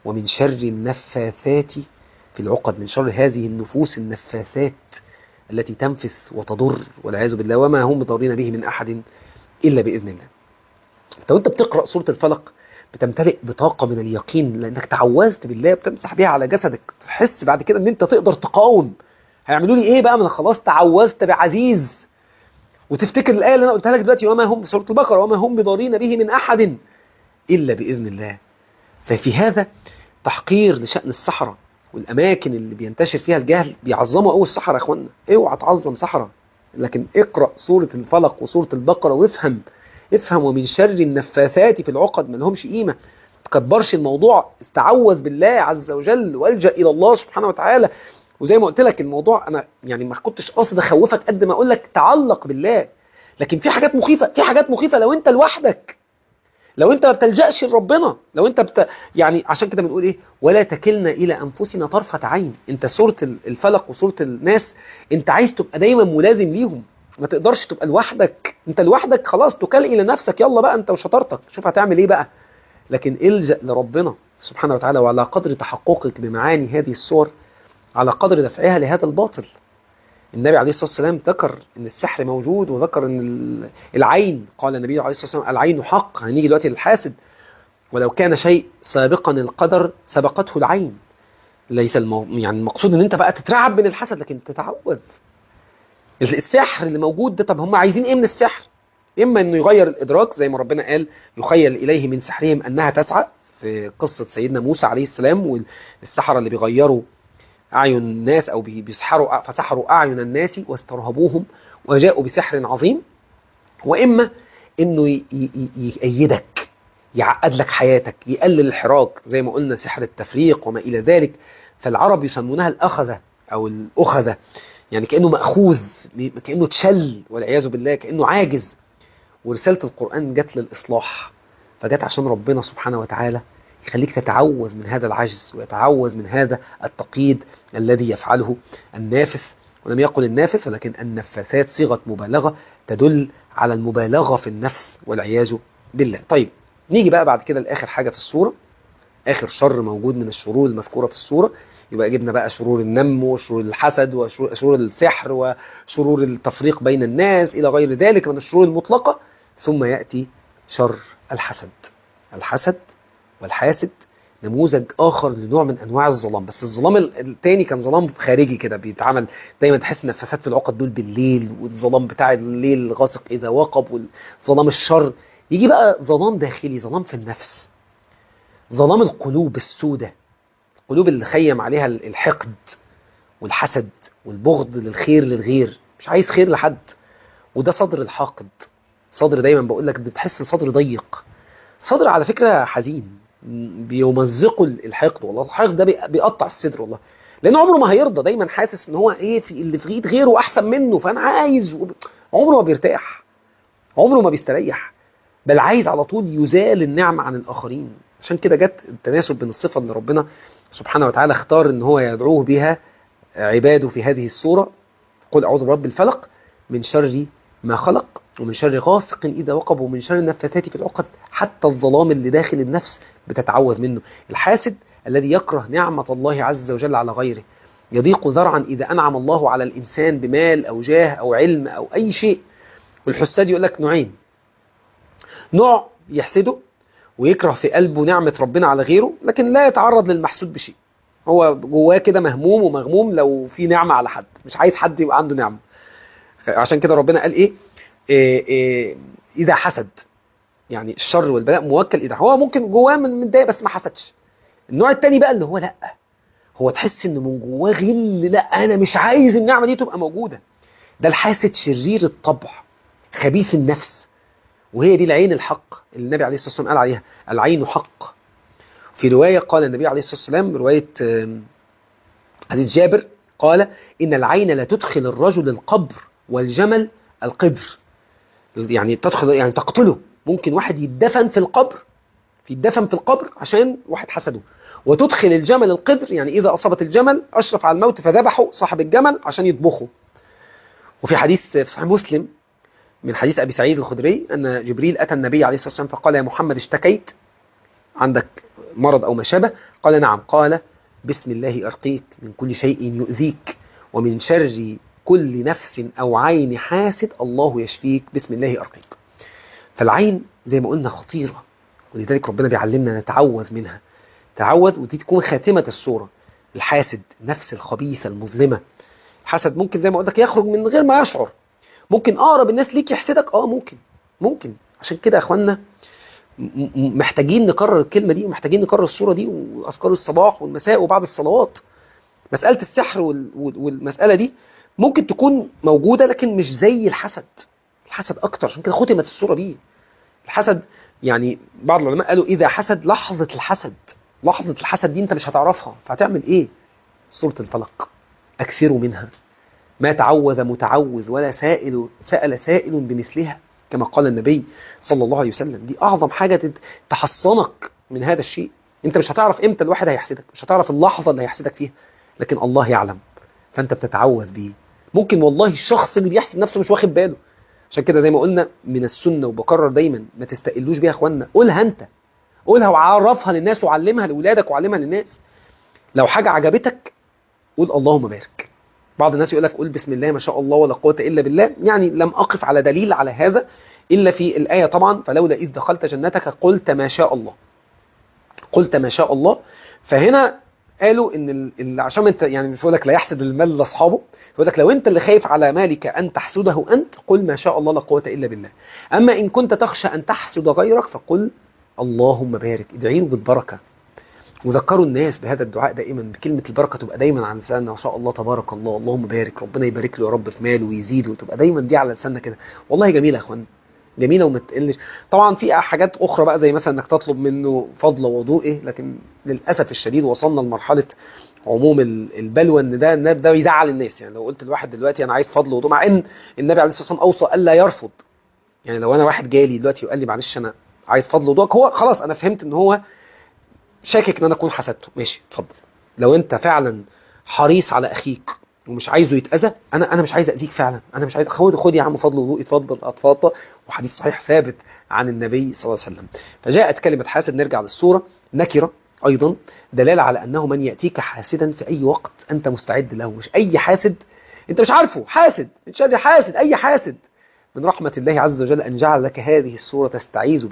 S1: ومن شر النفاثات في العقد، من شر هذه النفوس النفاثات التي تنفث وتضر والعياذ بالله، وما هم بضارين به من أحد إلا بإذن الله. وانت بتقرأ سورة الفلق بتمتلئ بطاقة من اليقين، لأنك تعوذت بالله، بتمسح بيها على جسدك، تحس بعد كده ان انت تقدر تقاوم. هيعملوا لي ايه بقى؟ من خلاص تعوذت بعزيز. وتفتكر الآية اللي انا قلتها لك دلوقتي، وما هم، سورة البقرة، وما هم بضارين به من أحد إلا بإذن الله. ففي هذا تحقير لشأن السحرة والأماكن اللي بينتشر فيها الجهل. بيعظموا قوي السحرة يا اخوانا، اوعى تعظم سحرة، لكن اقرأ سورة الفلق وسورة البقرة وافهم. ومن شر النفاثات في العقد، ما لهمش قيمة. تكبرش الموضوع، استعوذ بالله عز وجل والجأ إلى الله سبحانه وتعالى. وزي ما قلت لك الموضوع أنا يعني ما كنتش قاصد أخوفك قد ما أقول لك تعلق بالله. لكن في حاجات مخيفة، لو أنت لوحدك، لو أنت ما بتلجأش لربنا، لو أنت يعني عشان كده بنقول إيه؟ ولا تكلنا إلى أنفسنا طرفة عين. أنت سورة الفلق وسورة الناس أنت عايز تبقى دايما ملازم ليهم، ما تقدرش تبقى لوحدك. أنت لوحدك خلاص، تكل إلى نفسك، يلا بقى أنت وشطارتك شوف هتعمل إيه بقى. لكن الجأ لربنا سبحانه وتعالى، وعلى قدر تحققك بمعاني هذه الصور على قدر دفعها لهذا الباطل. النبي عليه الصلاة والسلام ذكر ان السحر موجود، وذكر ان العين، قال النبي عليه الصلاة والسلام العين حق. هنيجي دلوقتي للحاسد، ولو كان شيء سابقا القدر سبقته العين. ليس يعني المقصود ان انت بقى تترعب من الحسد، لكن تتعوذ. السحر اللي موجود ده، طب هم عايزين ايه من السحر؟ اما انه يغير الادراك زي ما ربنا قال يخيل اليه من سحرهم انها تسعى في قصة سيدنا موسى عليه السلام، والسحرة اللي بيغيروا أعين الناس أو بيسحروا، فسحروا أعين الناس واسترهبوهم وجاءوا بسحر عظيم. وإما إنه يأيدك، يعقد لك حياتك، يقلل الحراك زي ما قلنا، سحر التفريق وما إلى ذلك. فالعرب يسمونها الأخذة أو الأخذة، يعني كأنه مأخوذ، كأنه تشل والعياذ بالله، كأنه عاجز. ورسالة القرآن جت للإصلاح، فجت عشان ربنا سبحانه وتعالى يخليك تتعوذ من هذا العجز، ويتعوذ من هذا التقييد الذي يفعله النافث. ولم يقل النافث ولكن النفاثات، صيغة مبالغة تدل على المبالغة في النفس والعياذ بالله. طيب نيجي بقى بعد كده لآخر حاجة في السورة، آخر شر موجود من الشرور المذكورة في السورة. يبقى جبنا بقى شرور النم وشرور الحسد وشرور السحر وشرور التفريق بين الناس إلى غير ذلك من الشرور المطلقة. ثم يأتي شر الحسد. الحسد والحاسد نموذج آخر لنوع من أنواع الظلام، بس الظلام التاني كان ظلام خارجي كده بيتعمل دايما، تحس ان الفساد في العقد دول بالليل، والظلام بتاع الليل الغاسق إذا وقب، والظلام الشر. يجي بقى ظلام داخلي، ظلام في النفس، ظلام القلوب السودة، القلوب اللي خيم عليها الحقد والحسد والبغض للخير للغير، مش عايز خير لحد. وده صدر الحاقد، صدر دايما بقول لك بتحس صدر ضيق، صدر على فكرة حزين، بيمزقوا الحقد. والله الحقد ده بيقطع الصدر والله، لان عمره ما هيرضى، دايما حاسس ان هو ايه، في اللي في ايد غيره احسن منه، فانا عايز. عمره ما بيرتاح، عمره ما بيستريح، بل عايز على طول يزال النعمة عن الآخرين. عشان كده جت التناسب بين الصفة اللي ربنا سبحانه وتعالى اختار ان هو يدعوه بها عباده في هذه السورة، قل أعوذ برب الفلق من شر ما خلق، ومن شر غاسق إذا وقب، ومن شر النفاثات في العقد. حتى الظلام اللي داخل النفس بتتعوذ منه. الحاسد الذي يكره نعمة الله عز وجل على غيره، يضيق ذرعا إذا أنعم الله على الإنسان بمال أو جاه أو علم أو أي شيء. والحساد يقول لك نوعين، نوع يحسده ويكره في قلبه نعمة ربنا على غيره، لكن لا يتعرض للمحسود بشيء، هو جواه كده مهموم ومغموم لو في نعمة على حد، مش عايز حد يبقى عنده نعمة. عشان كده ربنا قال إيه إذا حسد، يعني الشر والبلاء موكل إذا هو ممكن جواه من متضايق بس ما حسدش. النوع التاني بقى اللي هو لأ، هو تحس إن من جواه غل، لأ أنا مش عايز النعمة دي تبقى موجودة. ده الحاسد شرير الطبع خبيث النفس. وهي دي العين الحق اللي النبي عليه الصلاة والسلام قال عليها العين حق. في رواية قال النبي عليه الصلاة والسلام، رواية حديث جابر، قال إن العين لا تدخل الرجل القبر والجمل القدر، يعني تدخل يعني تقتله. ممكن واحد يدفن في القبر عشان واحد حسده، وتدخل الجمل القدر، يعني إذا أصابت الجمل أشرف على الموت فذبحه صاحب الجمل عشان يطبخه. وفي حديث في صحيح مسلم من حديث أبي سعيد الخدري أن جبريل أتى النبي عليه الصلاة والسلام فقال يا محمد اشتكيت، عندك مرض أو ما شابه؟ قال نعم. قال بسم الله أرقيك من كل شيء يؤذيك ومن شر كل نفس أو عين حاسد الله يشفيك بسم الله أرقيك. فالعين زي ما قلنا خطيرة، ولذلك ربنا بيعلمنا نتعوذ منها. تعوذ ودي تكون خاتمة السورة. الحاسد، النفس الخبيثة المظلمة. الحسد ممكن زي ما قلت لك يخرج من غير ما يشعر. ممكن أقرب الناس ليك يحسدك، ممكن. عشان كده يا أخوانا محتاجين نكرر الكلمة دي، ومحتاجين نكرر السورة دي وأذكار الصباح والمساء وبعد الصلوات. مسألة السحر والمسألة دي ممكن تكون موجودة، لكن مش زي الحسد. الحسد أكتر، عشان كده ختمت السورة بيه. الحسد يعني بعض العلماء قالوا إذا حسد لحظة الحسد دي أنت مش هتعرفها، فهتعمل إيه؟ سورة الفلق أكثروا منها، ما تعوذ متعوذ ولا سأل سائل بمثلها، كما قال النبي صلى الله عليه وسلم. دي أعظم حاجة تحصنك من هذا الشيء. أنت مش هتعرف إمتى الواحد هيحسدك، مش هتعرف اللحظة اللي هيحسدك فيها، لكن الله يعلم، فأنت بتتعوذ بيه. ممكن والله الشخص اللي بيحسد نفسه مش واخد باله. عشان كده زي ما قلنا من السنة، وبكرر دايما ما تستقلوش بيها يا اخوانا. قولها انت، قولها وعرفها للناس وعلمها لأولادك وعلمها للناس. لو حاجة عجبتك قول اللهم بارك. بعض الناس يقول لك قول بسم الله ما شاء الله ولا قوة إلا بالله. يعني لم أقف على دليل على هذا إلا في الآية طبعا، فلولا إذ دخلت جنتك قلت ما شاء الله، قلت ما شاء الله. فهنا قالوا ان عشان انت يعني مش بيقول لك لا يحسد المال لاصحابه، بيقول لك لو انت اللي خايف على مالك ان تحسده انت قل ما شاء الله لا قوه الا بالله. اما ان كنت تخشى ان تحسد غيرك فقل اللهم بارك، ادعي له بالبركه. وذكروا الناس بهذا الدعاء دائما، بكلمه البركه تبقى دايما على لساننا، ما شاء الله تبارك الله اللهم بارك، ربنا يبارك له يا رب في ماله ويزيده، وتبقى دايما دي على لساننا كده. والله جميله يا اخوان، جميله وما تقلش. طبعا في حاجات اخرى بقى زي مثلا انك تطلب منه فضل وضوئه، لكن للاسف الشديد وصلنا لمرحله عموم البلوى ان ده بيزعل الناس. يعني لو قلت لواحد دلوقتي انا عايز فضل وضوء، مع ان النبي عليه الصلاه والسلام اوصى الا يرفض. يعني لو انا واحد جالي دلوقتي وقال لي معلش انا عايز فضل وضوءك، هو خلاص انا فهمت ان هو شاكك ان انا اكون حسدته، ماشي اتفضل. لو انت فعلا حريص على اخيك ومش عايزه يتأذى، انا مش عايز اذيك فعلا، انا مش عايز، خد يا عم فضل وضوء، اتفضل اتفضل. وحديث صحيح ثابت عن النبي صلى الله عليه وسلم. فجاءت كلمة حاسد، نرجع للسورة، نكرة ايضا دلالة على انه من يأتيك حاسدا في اي وقت انت مستعد له. مش اي حاسد انت مش عارفه، حاسد من شر حاسد، اي حاسد. من رحمة الله عز وجل ان جعل لك هذه السورة تستعيذ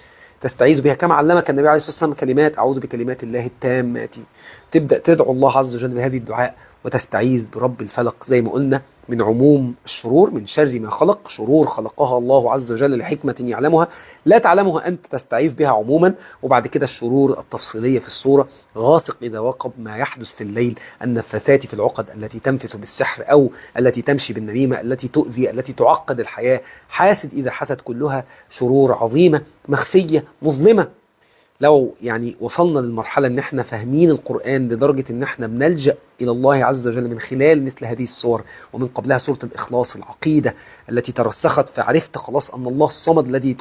S1: بها كما علمك النبي عليه الصلاة والسلام كلمات أعوذ بكلمات الله التامات. تبدأ تدعو الله عز وجل بهذه الدعاء وتستعيذ برب الفلق زي ما قلنا من عموم الشرور، من شر ما خلق. شرور خلقها الله عز وجل لحكمة يعلمها لا تعلمها أنت، تستعيذ بها عموما. وبعد كده الشرور التفصيلية في السورة، غاسق إذا وقب، ما يحدث في الليل، النفاثات في العقد التي تنفث بالسحر أو التي تمشي بالنميمة، التي تؤذي، التي تعقد الحياة. حاسد إذا حسد، كلها شرور عظيمة مخفية مظلمة. لو يعني وصلنا للمرحلة ان احنا فاهمين القرآن لدرجة ان احنا بنلجأ الى الله عز وجل من خلال مثل هذه السور، ومن قبلها سورة الإخلاص، العقيدة التي ترسخت، فعرفت خلاص ان الله الصمد الذي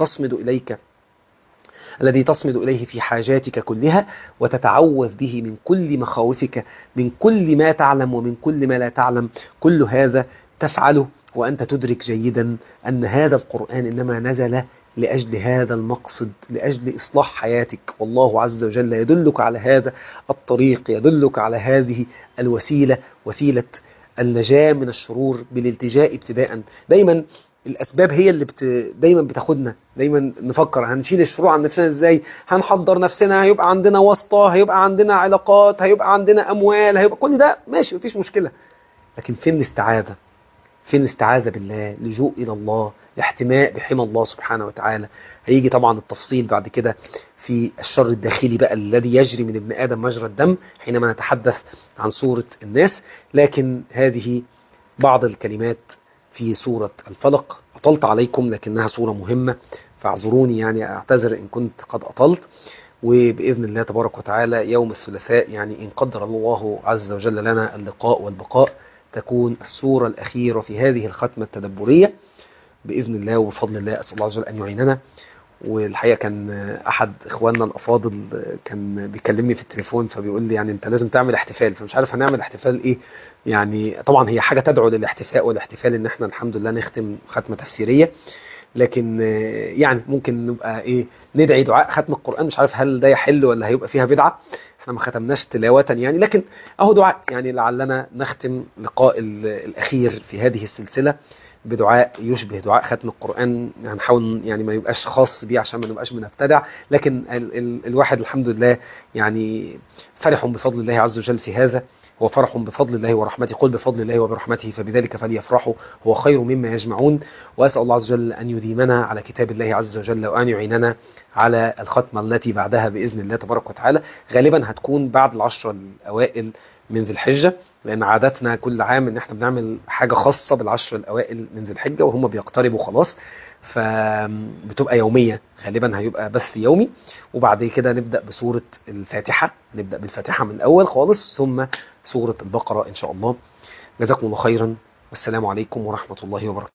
S1: تصمد إليه في حاجاتك كلها، وتتعوذ به من كل مخاوفك، من كل ما تعلم ومن كل ما لا تعلم. كل هذا تفعله وأنت تدرك جيدا أن هذا القرآن إنما نزل لأجل هذا المقصد، لأجل إصلاح حياتك. والله عز وجل يدلك على هذا الطريق، يدلك على هذه الوسيلة، وسيلة النجاة من الشرور بالالتجاء ابتداء. دايما الأسباب هي اللي دايما بتاخدنا، دايما نفكر هنشيل الشرور عن نفسنا ازاي، هنحضر نفسنا، هيبقى عندنا واسطة، هيبقى عندنا علاقات، هيبقى عندنا أموال، هيبقى كل ده ماشي مفيش مشكلة. لكن فين الاستعاذة؟ فين الاستعاذة بالله؟ لجوء إلى الله، الاحتماء بحمى الله سبحانه وتعالى. هيجي طبعا التفصيل بعد كده في الشر الداخلي بقى الذي يجري من ابن آدم مجرى الدم حينما نتحدث عن سورة الناس. لكن هذه بعض الكلمات في سورة الفلق. أطلت عليكم لكنها سورة مهمة، فاعذروني يعني، أعتذر إن كنت قد أطلت. وبإذن الله تبارك وتعالى يوم الثلاثاء، يعني إن قدر الله عز وجل لنا اللقاء والبقاء، تكون السورة الأخيرة في هذه الختمة التدبرية بإذن الله وبفضل الله. أسأل الله عز وجل أن يعيننا. والحقيقة كان أحد إخواننا الأفاضل كان بيكلمني في التليفون، فبيقول لي يعني أنت لازم تعمل احتفال، فمش عارف هنعمل احتفال إيه. يعني طبعا هي حاجة تدعو للاحتفاء والاحتفال إن احنا الحمد لله نختم ختمة تفسيرية، لكن يعني ممكن نبقى ايه ندعي دعاء ختم القرآن. مش عارف هل ده يحل ولا هيبقى فيها بدعة، احنا ما ختمناش تلاوة يعني، لكن اهو دعاء يعني لعلنا نختم لقاء الأخير في هذه السلسلة بدعاء يشبه دعاء ختم القرآن. هنحاول يعني ما يبقاش خاص بيه عشان ما نبقاش بنبتدع، لكن الواحد الحمد لله يعني فرح بفضل الله عز وجل في هذا. هو فرح بفضل الله ورحمته، قل بفضل الله وبرحمته فبذلك فليفرحوا هو خير مما يجمعون. وأسأل الله عز وجل أن يديمنا على كتاب الله عز وجل، وأن يعيننا على الختمة التي بعدها بإذن الله تبارك وتعالى. غالبا هتكون بعد العشرة الأوائل من ذي الحجة، لأن عادتنا كل عام إن احنا بنعمل حاجة خاصة بالعشر الأوائل من ذي الحجة وهم بيقتربوا خلاص، فبتبقى يومية غالبا، هيبقى بث يومي. وبعد كده نبدأ بسورة الفاتحة، نبدأ بالفاتحة من الأول خالص ثم سورة البقرة إن شاء الله. جزاكم الله خيرا، والسلام عليكم ورحمة الله وبركاته.